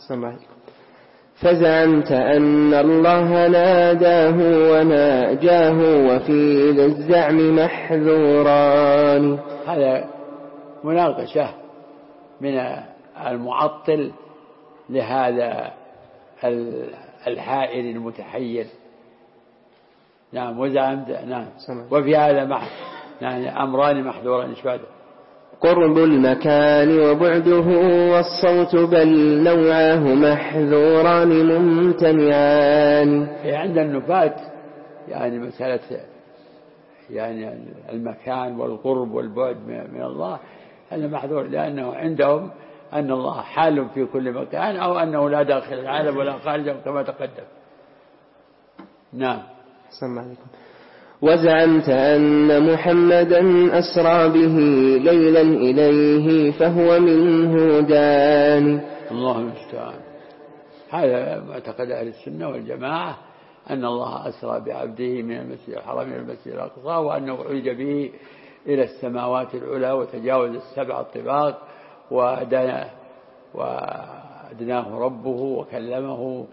فزعمت أن الله ناداه وناجاه، وفي ذا الزعم محذوران. هذا مناقشة من المعطل لهذا الحائر المتحير. نعم. وزعمت. نعم. وفي هذا يعني أمران محذوران. إيش بعده؟ قرب المكان وبعده والصوت، بل نوعاه محذوران ممتنعان. عند النفاة يعني مسألة يعني المكان والقرب والبعد من الله هذا محذور، لأنه عندهم أن الله حال في كل مكان، أو أنه لا داخل العالم ولا خارجه كما تقدم. نعم. وزعمت أن محمدا أسرى به ليلا إليه فهو منه دان. الله المستعان. هذا معتقد أهل السنة والجماعة، أن الله أسرى بعبده من المسجد الحرام إلى المسجد الأقصى، وأنه عرج به إلى السماوات العلى وتجاوز السبع الطباق، وأدناه ربه وكلمه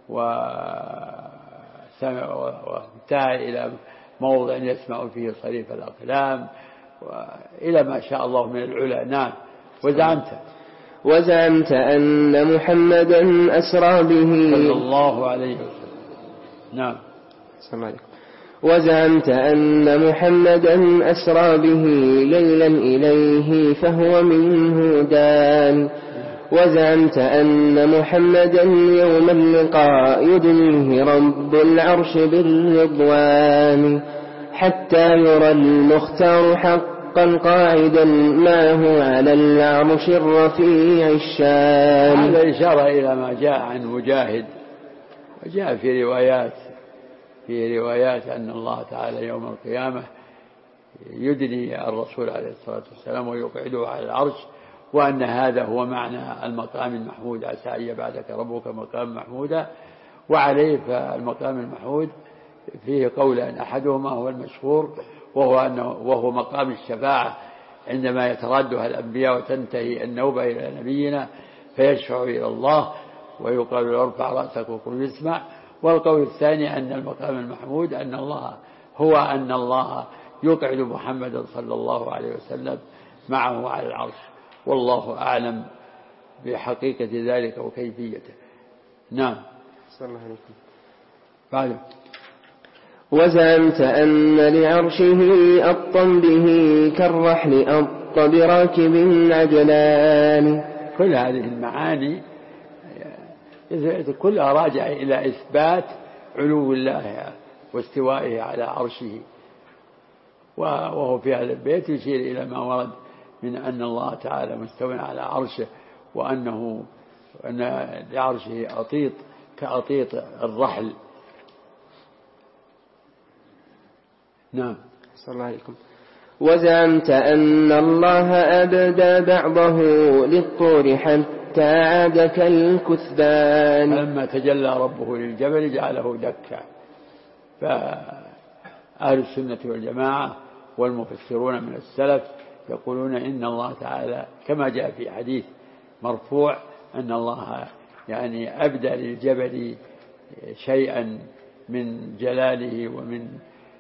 وانتهى إلى موضع يسمع فيه صريف الأقلام وإلى ما شاء الله من العلا. نعم. وزعمت أن محمدا أسرى به صلى الله عليه وسلم. نعم. وزعمت أن محمدا أسرى به ليلا إليه فهو منه دان. وزعمت أن محمدا يوم اللقاء يدنيه رب العرش بالرضوان، حتى يرى المختار حقا قاعدا ما هو على العرش الرفيع الشان. هذا إشارة إلى ما جاء عن مجاهد، وجاء في روايات أن الله تعالى يوم القيامة يدني الرسول عليه الصلاة والسلام ويقعده على العرش، وأن هذا هو معنى المقام المحمود، عسى أن يبعثك ربك مقام محمودا. وعليه فالمقام المحمود فيه قولان، أحدهما هو المشهور وهو مقام الشفاعة، عندما يتردها الأنبياء وتنتهي النوبة إلى نبينا فيشفع إلى الله ويقال له ارفع رأسك وقل يسمع. والقول الثاني أن المقام المحمود أن الله يقعد محمدا صلى الله عليه وسلم معه على العرش، والله أعلم بحقيقة ذلك وكيفيته. نعم. صلى الله عليه وسلم. بعد. وزعمت أن لعرشه أبطا به كالرحل أبط براكب عجلان. كل هذه المعاني كلها راجعة إلى إثبات علو الله واستوائه على عرشه، وهو في هذا البيت يشير إلى ما ورد من أن الله تعالى مستوى على عرشه، وأنه وأن لعرشه أطيط كأطيط الرحل. نعم. صلى الله عليكم. وزعمت أن الله أبدى بعضه للطور حتى عاد كالكثبان. فلما تجلى ربه للجبل جعله دكا. فأهل السنة والجماعة والمفسرون من السلف يقولون إن الله تعالى كما جاء في حديث مرفوع أن الله يعني أبدى للجبل شيئا من جلاله ومن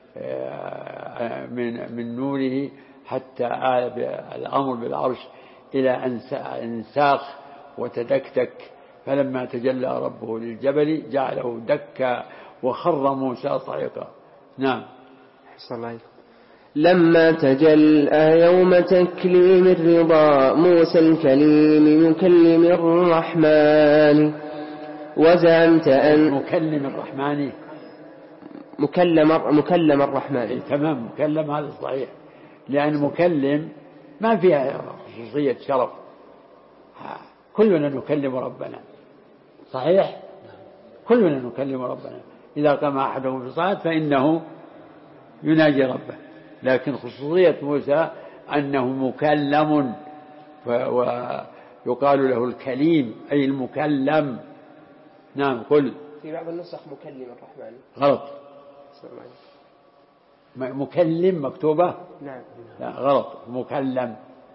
من نوره حتى آل الأمر بالعرش إلى أن انساخ وتدكتك. فلما تجلى ربه للجبل جعله دكا وخر موسى صعقا. نعم. صلى الله عليه وسلم. لما تجلى يوم تكليم الرضا موسى الكليم يكلم الرحمن. وزعمت أن مكلم الرحمن مكلم الرحمن. تمام. مكلم هذا صحيح، لأن مكلم ما فيها خصوصية شرف. كلنا نكلم ربنا، صحيح، كلنا نكلم ربنا. إذا قام أحدهم في الصلاة فإنه يناجي ربه، لكن خصوصية موسى أنه مكلم ويقال له الكليم أي المكلم. نعم. قل في بعض النسخ مكلم الرحمن. غلط. مكلم مكتوبة. نعم. لا غلط، مكلم.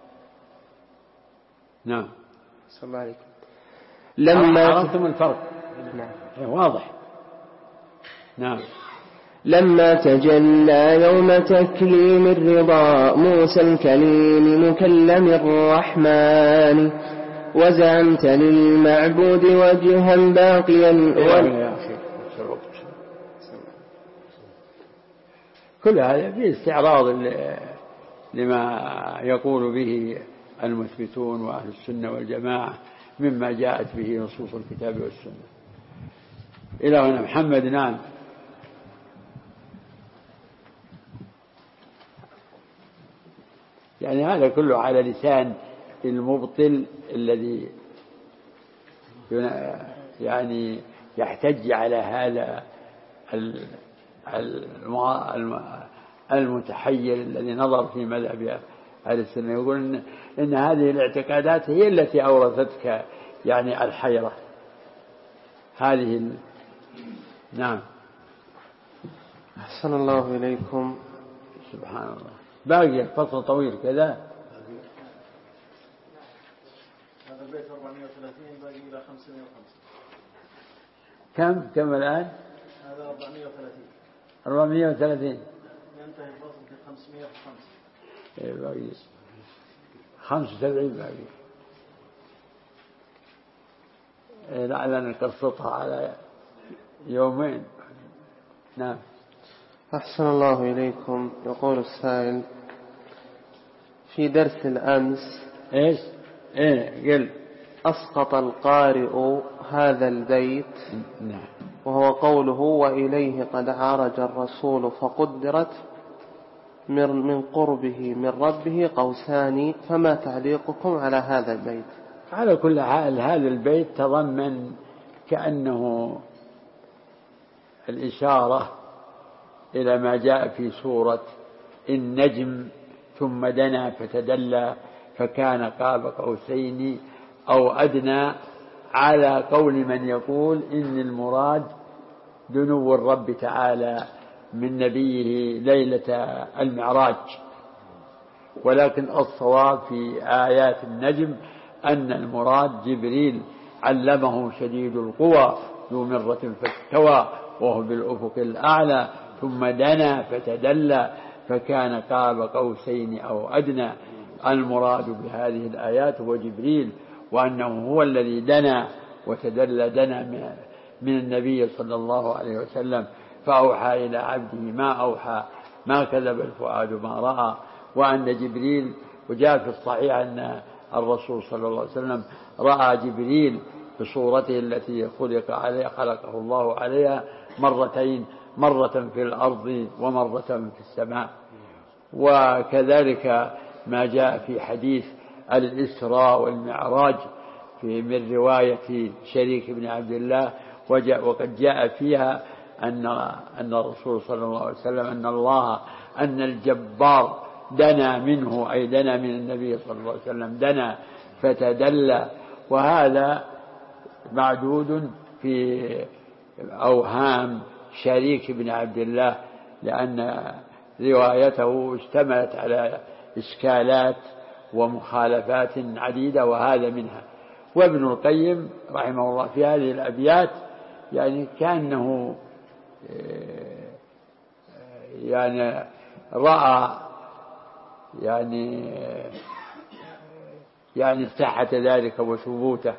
نعم. صلى الله عليكم. لما عرفتم الفرق. نعم. واضح. نعم. لما تجلى يوم تكليم الرضا موسى الكليم مكلم الرحمن. وزعمت للمعبود وجها باقيا كل هذا فيه استعراض لما يقول به المثبتون وأهل السنة والجماعة مما جاءت به نصوص الكتاب والسنة. إلى هنا محمد. نعم. يعني هذا كله على لسان المبطل الذي يعني يحتج على هذا المتحير الذي نظر في مذهب أهل السنة. يقول إن هذه الاعتقادات هي التي أورثتك يعني الحيرة هذه. نعم. أحسن الله إليكم. سبحان الله. باقي فصل طويل كذا. هذا البيت 430 باقي إلى 505. كم الآن؟ هذا 430. 430. ينتهي الفصل في 505. باقي 75 باقي. لعلنا نقسطها على يومين. نعم. أحسن الله إليكم. يقول السائل في درس الأمس إيش؟ قل أسقط القارئ هذا البيت. نعم. وهو قوله وإليه قد عرج الرسول فقدرت من قربه من ربه قوسان. فما تعليقكم على هذا البيت؟ على كل حال هذا البيت تضمن كأنه الإشارة إلى ما جاء في سورة النجم ثم دنا فتدلى فكان قاب قوسين أو أدنى، على قول من يقول إن المراد دنو الرب تعالى من نبيه ليلة المعراج. ولكن الصواب في آيات النجم أن المراد جبريل علمه شديد القوى ذو مرة فاستوى وهو بالأفق الأعلى ثم دنا فتدلى فكان قاب قوسين أو أدنى. المراد بهذه الآيات هو جبريل، وأنه هو الذي دنا وتدلى دنا من النبي صلى الله عليه وسلم فأوحى إلى عبده ما أوحى ما كذب الفؤاد ما رأى. وأن جبريل وجاء في الصحيح أن الرسول صلى الله عليه وسلم رأى جبريل بصورته التي خلقه الله عليها مرتين، مرة في الأرض ومرة في السماء. وكذلك ما جاء في حديث الإسراء والمعراج من رواية شريك بن عبد الله، وقد جاء فيها أن الرسول صلى الله عليه وسلم أن الجبار دنا منه، أي دنا من النبي صلى الله عليه وسلم، دنا فتدلى. وهذا معدود في أوهام شريك بن عبد الله، لأن روايته اشتملت على إشكالات ومخالفات عديدة، وهذا منها. وابن القيم رحمه الله في هذه الأبيات يعني كأنه يعني رأى يعني صحة ذلك وثبوته.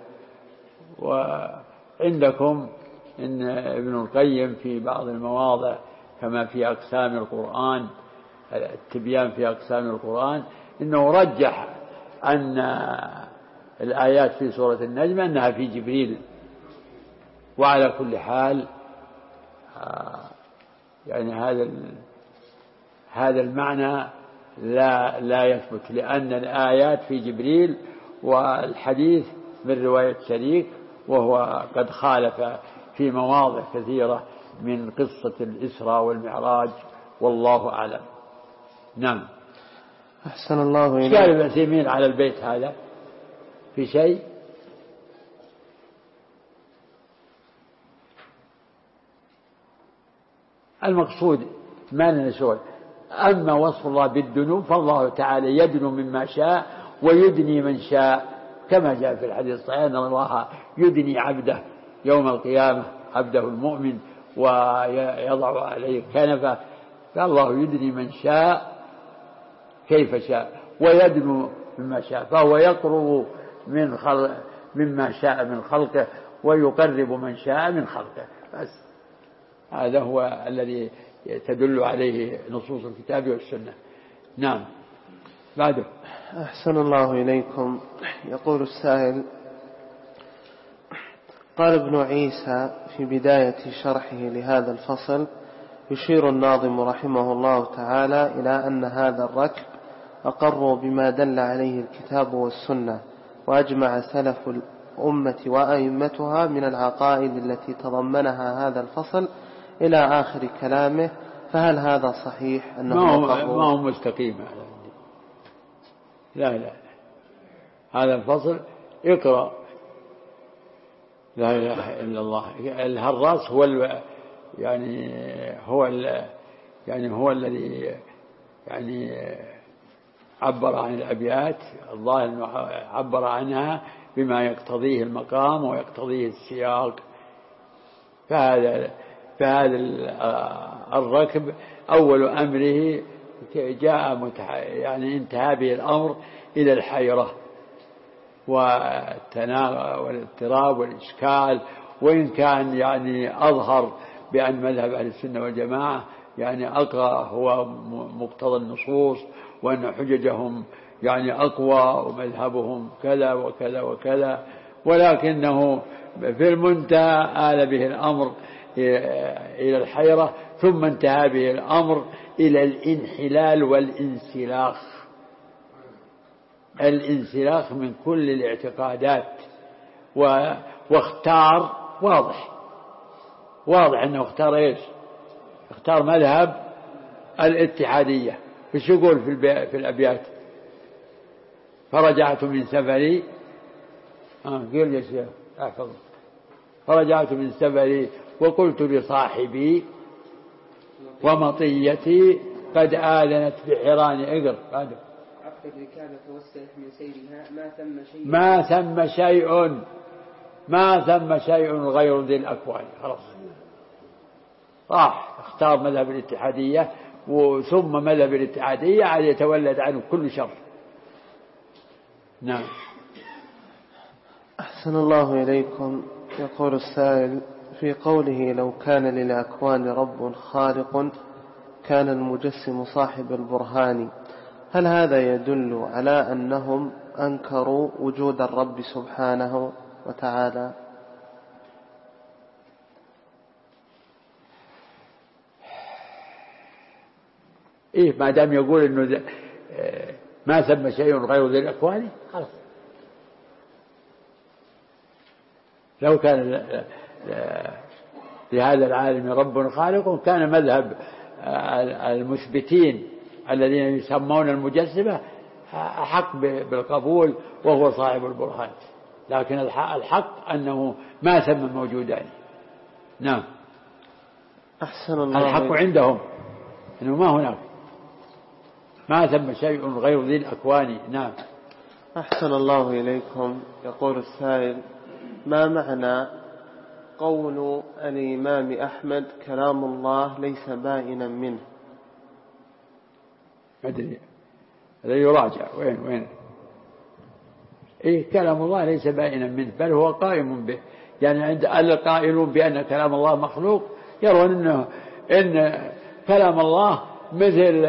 وعندكم إن ابن القيم في بعض المواضع كما في أقسام القرآن، التبيان في أقسام القرآن، إنه رجح أن الآيات في سورة النجم أنها في جبريل. وعلى كل حال يعني هذا المعنى لا يثبت، لأن الآيات في جبريل، والحديث من رواية شريك، وهو قد خالف في مواضع كثيرة من قصة الإسراء والمعراج، والله أعلم. نعم. أحسن الله إليك. إشكال ابن عثيمين على البيت هذا في شيء؟ المقصود ما لنا شغل. أما وصف الله بالدنو فالله تعالى يدنو مما شاء ويدني من شاء، كما جاء في الحديث الصحيح أن الله يدني عبده يوم القيامة، عبده المؤمن، ويضع عليه كنفه. فالله يدني من شاء كيف شاء ويدنو مما شاء، فهو يقرب مما شاء من خلقه ويقرب من شاء من خلقه. بس هذا هو الذي تدل عليه نصوص الكتاب والسنة. نعم. بعده. أحسن الله إليكم. يقول السائل: قال ابن عيسى في بداية شرحه لهذا الفصل: يشير الناظم رحمه الله تعالى إلى أن هذا الركب أقروا بما دل عليه الكتاب والسنة، وأجمع سلف الأمة وأئمتها من العقائد التي تضمنها هذا الفصل إلى آخر كلامه. فهل هذا صحيح أنه ما هو مستقيم؟ لا هذا الفصل اقرأ لا إله إلا الله. الهراس هو الذي عبر عن الأبيات، الظاهر أنه عبر عنها بما يقتضيه المقام ويقتضيه السياق. فهذا الركب أول أمره جاء انتهى به الأمر إلى الحيرة والاضطراب والإشكال. وإن كان أظهر بأن مذهب أهل السنة والجماعة أقرأ هو مقتضى النصوص، وأن حججهم أقوى ومذهبهم كذا وكذا وكذا، ولكنه في المنتهى آل به الأمر إلى الحيرة، ثم انتهى به الأمر إلى الانحلال الانسلاخ من كل الاعتقادات. واختار واضح أنه اختار إيش؟ اختار مذهب الاتحادية. فش يقول في الأبيات؟ فرجعت من سفري قل يا شيخ احفظ. فرجعت من سفري وقلت لصاحبي ومطيتي قد آذنت بحران إقر. عقد الركابة والسيف من سيرها ما ثم شيء غير ذي الأكوان. خلاص راح اختار مذهب الاتحادية، وثم مذهب الاتحادية عاد يتولد عنه كل شر. نعم. أحسن الله إليكم. يقول السائل: في قوله لو كان للأكوان رب خالق كان المجسم صاحب البرهان، هل هذا يدل على أنهم أنكروا وجود الرب سبحانه وتعالى؟ ما دام يقول إنه ما ثم شيء غير ذي الأكوان، خلاص لو كان لهذا العالم رب خالق كان مذهب المثبتين الذين يسمون المجسمة أحق بالقبول وهو صاحب البرهان، لكن الحق أنه ما ثم موجودان. نعم. أحسن الله. الحق عندهم أنه ما هناك، ما ثم شيء غير ذي الأكوان. نعم. أحسن الله إليكم. يقول السائل: ما معنى قول الإمام أحمد كلام الله ليس بائنا منه؟ أدري، هذا يراجع. وين إيه كلام الله ليس بائنا منه، بل هو قائم به. يعني عند القائلون بأن كلام الله مخلوق يرون إن كلام الله مثل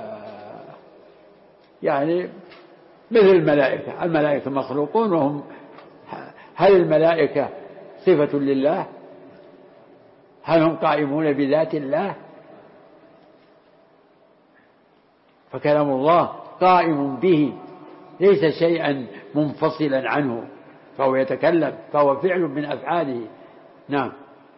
مثل الملائكة مخلوقون، وهم هل الملائكة صفة لله؟ هل هم قائمون بذات الله؟ فكلام الله قائم به، ليس شيئا منفصلا عنه، فهو يتكلم، فهو فعل من أفعاله. نعم.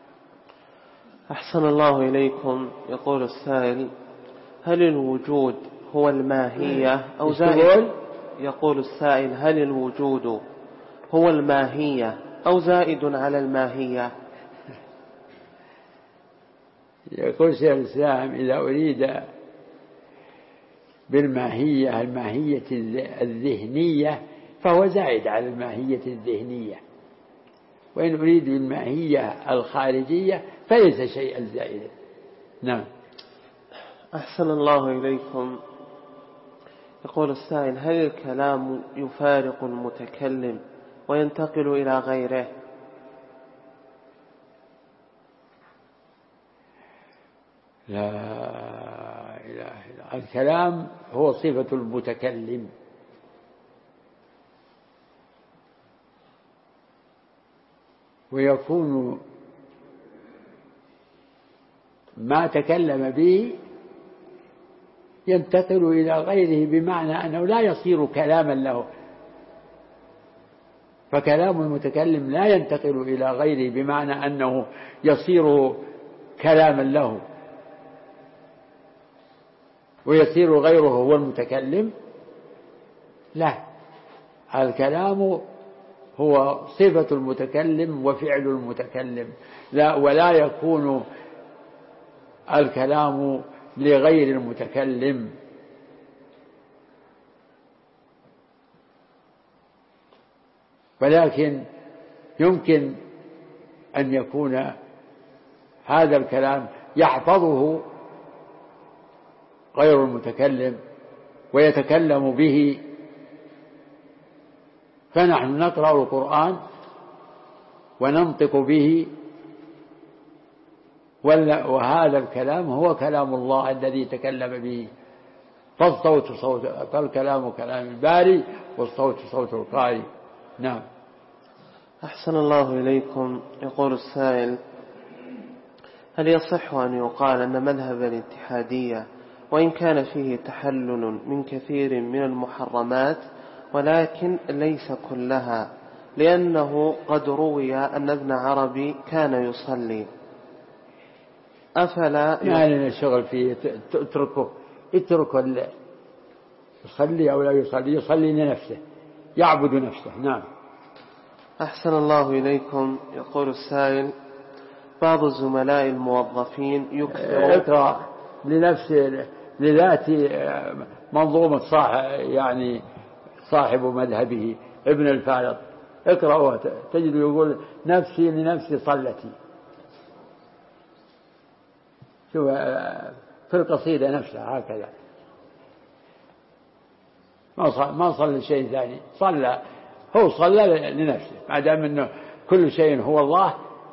أحسن الله إليكم. يقول السائل: هل الوجود هو الماهية أو زائد؟ يقول السائل: هل الوجود هو الماهية أو زائد على الماهية؟ يقول شيخ الإسلام: إذا أريد بالماهية الماهية الذهنية فهو زائد على الماهية الذهنية، وإن أريد بالماهية الخارجية فليس شيئا زائدا. نعم. أحسن الله إليكم. يقول السائل: هل الكلام يفارق المتكلم وينتقل إلى غيره؟ لا إله إلا الله. الكلام هو صفة المتكلم، ويكون ما تكلم به ينتقل إلى غيره، بمعنى أنه لا يصير كلاما له، فكلام المتكلم لا ينتقل إلى غيره بمعنى أنه يصير كلاما له ويصير غيره هو المتكلم. لا، الكلام هو صفة المتكلم وفعل المتكلم، لا، ولا يكون الكلام لغير المتكلم. ولكن يمكن أن يكون هذا الكلام يحفظه غير المتكلم ويتكلم به، فنحن نقرأ القرآن وننطق به، وهذا الكلام هو كلام الله الذي تكلم به، فالكلام كلام الباري والصوت صوت القارئ. نعم. أحسن الله إليكم. يقول السائل: هل يصح أن يقال أن مذهب الاتحادية وإن كان فيه تحلل من كثير من المحرمات ولكن ليس كلها، لأنه قد روي أن ابن عربي كان يصلي، أفلا يعني الشغل فيه اتركه يصلي أو لا يصلي، يصلي لنفسه، يعبد نفسه. نعم. أحسن الله إليكم. يقول السائل: بعض الزملاء الموظفين يكثر اقرأ لنفسه لذات منظومة صاحب مذهبه ابن الفارض، اقرأوا تجد يقول: نفسي لنفسي صلتي. شوف في القصيدة نفسها هكذا، ما صلى شيء ثاني، صلى لنفسه، ما دام انه كل شيء هو الله.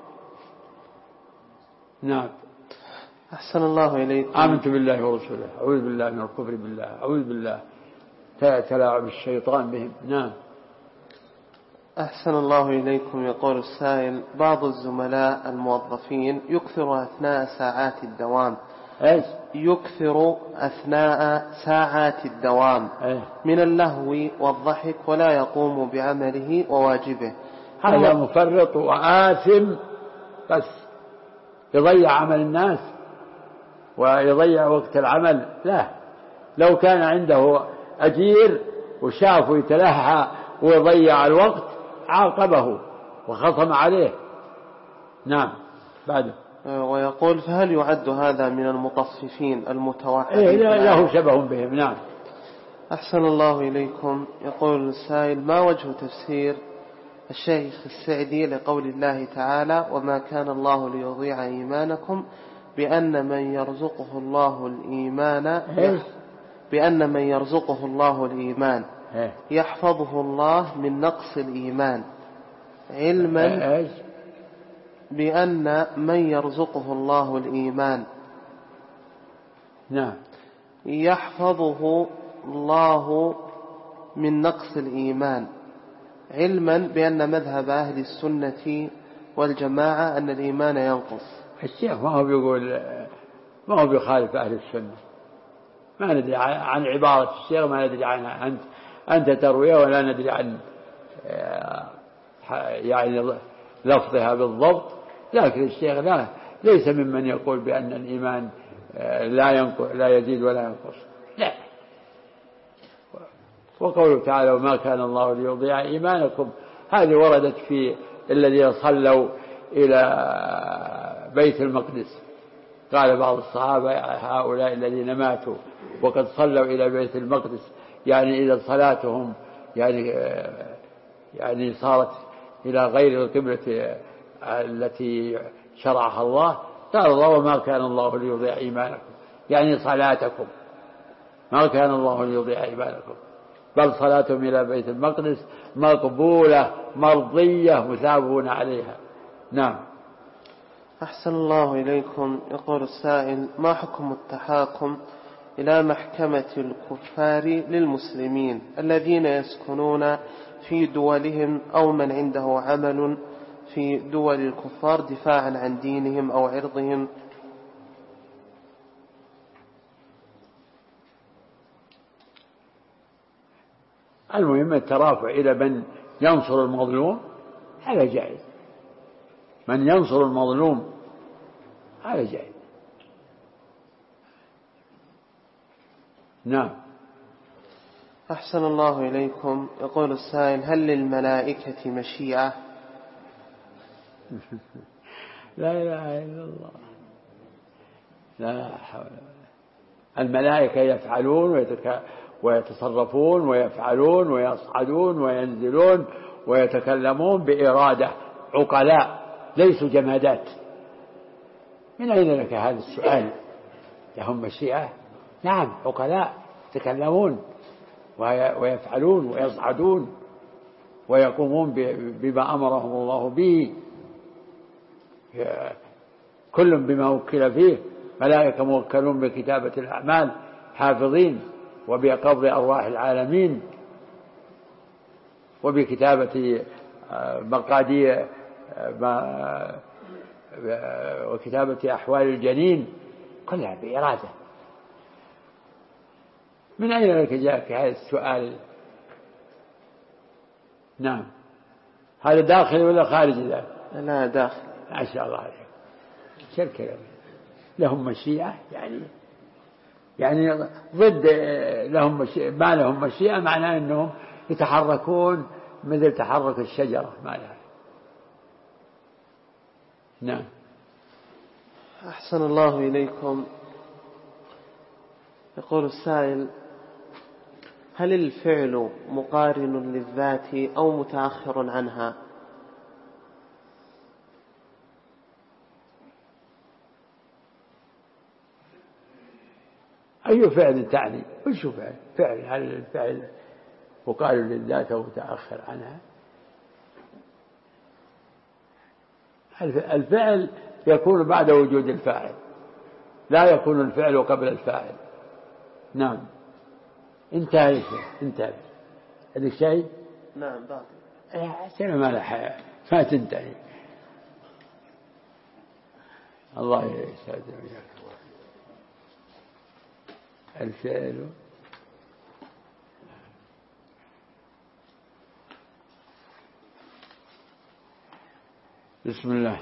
نعم. أحسن الله إليكم. آمنت بالله ورسوله، أعوذ بالله من الكفر بالله، أعوذ بالله تلاعب الشيطان بهم. نعم. أحسن الله إليكم. يقول السائل: بعض الزملاء الموظفين يكثر أثناء ساعات الدوام يكثر أثناء ساعات الدوام من اللهو والضحك ولا يقوم بعمله وواجبه، هذا مفرط وآثم، بس يضيع عمل الناس ويضيع وقت العمل. لا، لو كان عنده أجير وشافه يتلهى ويضيع الوقت عاقبه وخصم عليه. نعم. بعده ويقول: فهل يعد هذا من المطففين المتوحدين؟ له شبه بهم. نعم. أحسن الله إليكم. يقول السائل: ما وجه تفسير الشيخ السعدي لقول الله تعالى: وما كان الله ليضيع إيمانكم بأن من يرزقه الله الإيمان يحفظه الله من نقص الإيمان، علما بأن من يرزقه الله الإيمان نعم يحفظه الله من نقص الإيمان، علما بأن مذهب أهل السنة والجماعة أن الإيمان ينقص. الشيخ ما هو بيخالف أهل السنة. ما ندري عن عبارة الشيخ، ما ندري عنها. أنت ترويها ولا ندري عن يعني لفظها بالضبط. لكن الشيخ ليس ممن يقول بأن الإيمان لا يزيد ولا ينقص. لا. وقوله تعالى: وما كان الله ليضيع إيمانكم، هذه وردت في الذين صلوا إلى بيت المقدس. قال بعض الصحابة: هؤلاء الذين ماتوا وقد صلوا إلى بيت المقدس، يعني إذا صلاتهم يعني صارت إلى غير القبلة التي شرعها الله. قال الله: وما كان الله ليضيع إيمانكم، يعني صلاتكم ما كان الله ليضيع إيمانكم، بل صلاتهم إلى بيت المقدس مقبولة مرضية مثابون عليها. نعم. أحسن الله إليكم. يقول السائل: ما حكم التحاكم إلى محكمة الكفار للمسلمين الذين يسكنون في دولهم أو من عنده عمل في دول الكفار دفاعا عن دينهم أو عرضهم؟ المهم الترافع إلى من ينصر المظلوم، هذا جائز. من ينصر المظلوم هذا جائز. نعم. أحسن الله إليكم. يقول السائل: هل للملائكة مشيئة؟ لا إله إلا الله. لا حول ولا قوة. الملائكة يفعلون ويتصرفون ويفعلون ويصعدون وينزلون ويتكلمون بإرادة، عقلاء ليسوا جمادات. من أين لك هذا السؤال؟ لهم مشيئة؟ نعم، عقلاء يتكلمون ويفعلون ويصعدون ويقومون بما أمرهم الله به، كل بما وكل فيه. ملائكة موكلون بكتابة الأعمال، حافظين، وبقبض أرواح العالمين، وبكتابة مقادير وكتابة أحوال الجنين، كلها بإرادة. من أين لك جاءك هذا السؤال؟ نعم. هذا داخل ولا خارج ذلك؟ لا، داخل. ما شاء الله عليك. شركة لهم مشيئة، يعني ضد لهم مشيئة. ما لهم مشيئة معناه أنهم يتحركون مثل تحرك الشجرة، ما لها. نعم. أحسن الله إليكم. يقول السائل: هل الفعل مقارن للذات أو متأخر عنها؟ أي فعل تعني؟ وش فعل؟ هل الفعل مقارن للذات أو متأخر عنها؟ الفعل يكون بعد وجود الفاعل، لا يكون الفعل قبل الفاعل. نعم. انتهى هذا الشيء. نعم، باقي. سنة ما لها ما تنتهي. الله يسعدك. الفعل بسم الله.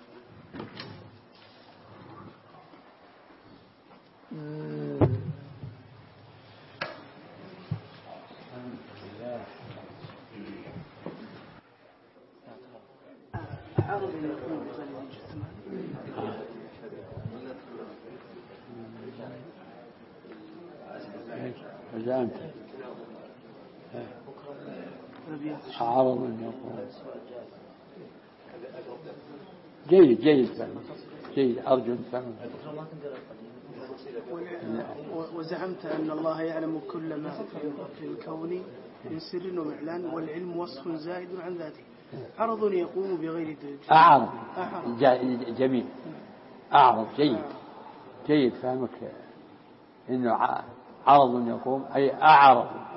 زعمت عرض يقول جيد جيد أرجو فهم. وزعمت أن الله يعلم كل ما في الكون من سر وإعلان والعلم وصف زائد عن ذاته. عرض يقوم بغير دليل. أعرض جميل. أعرض جيد فهمك إنه عرض يقوم أي أعرض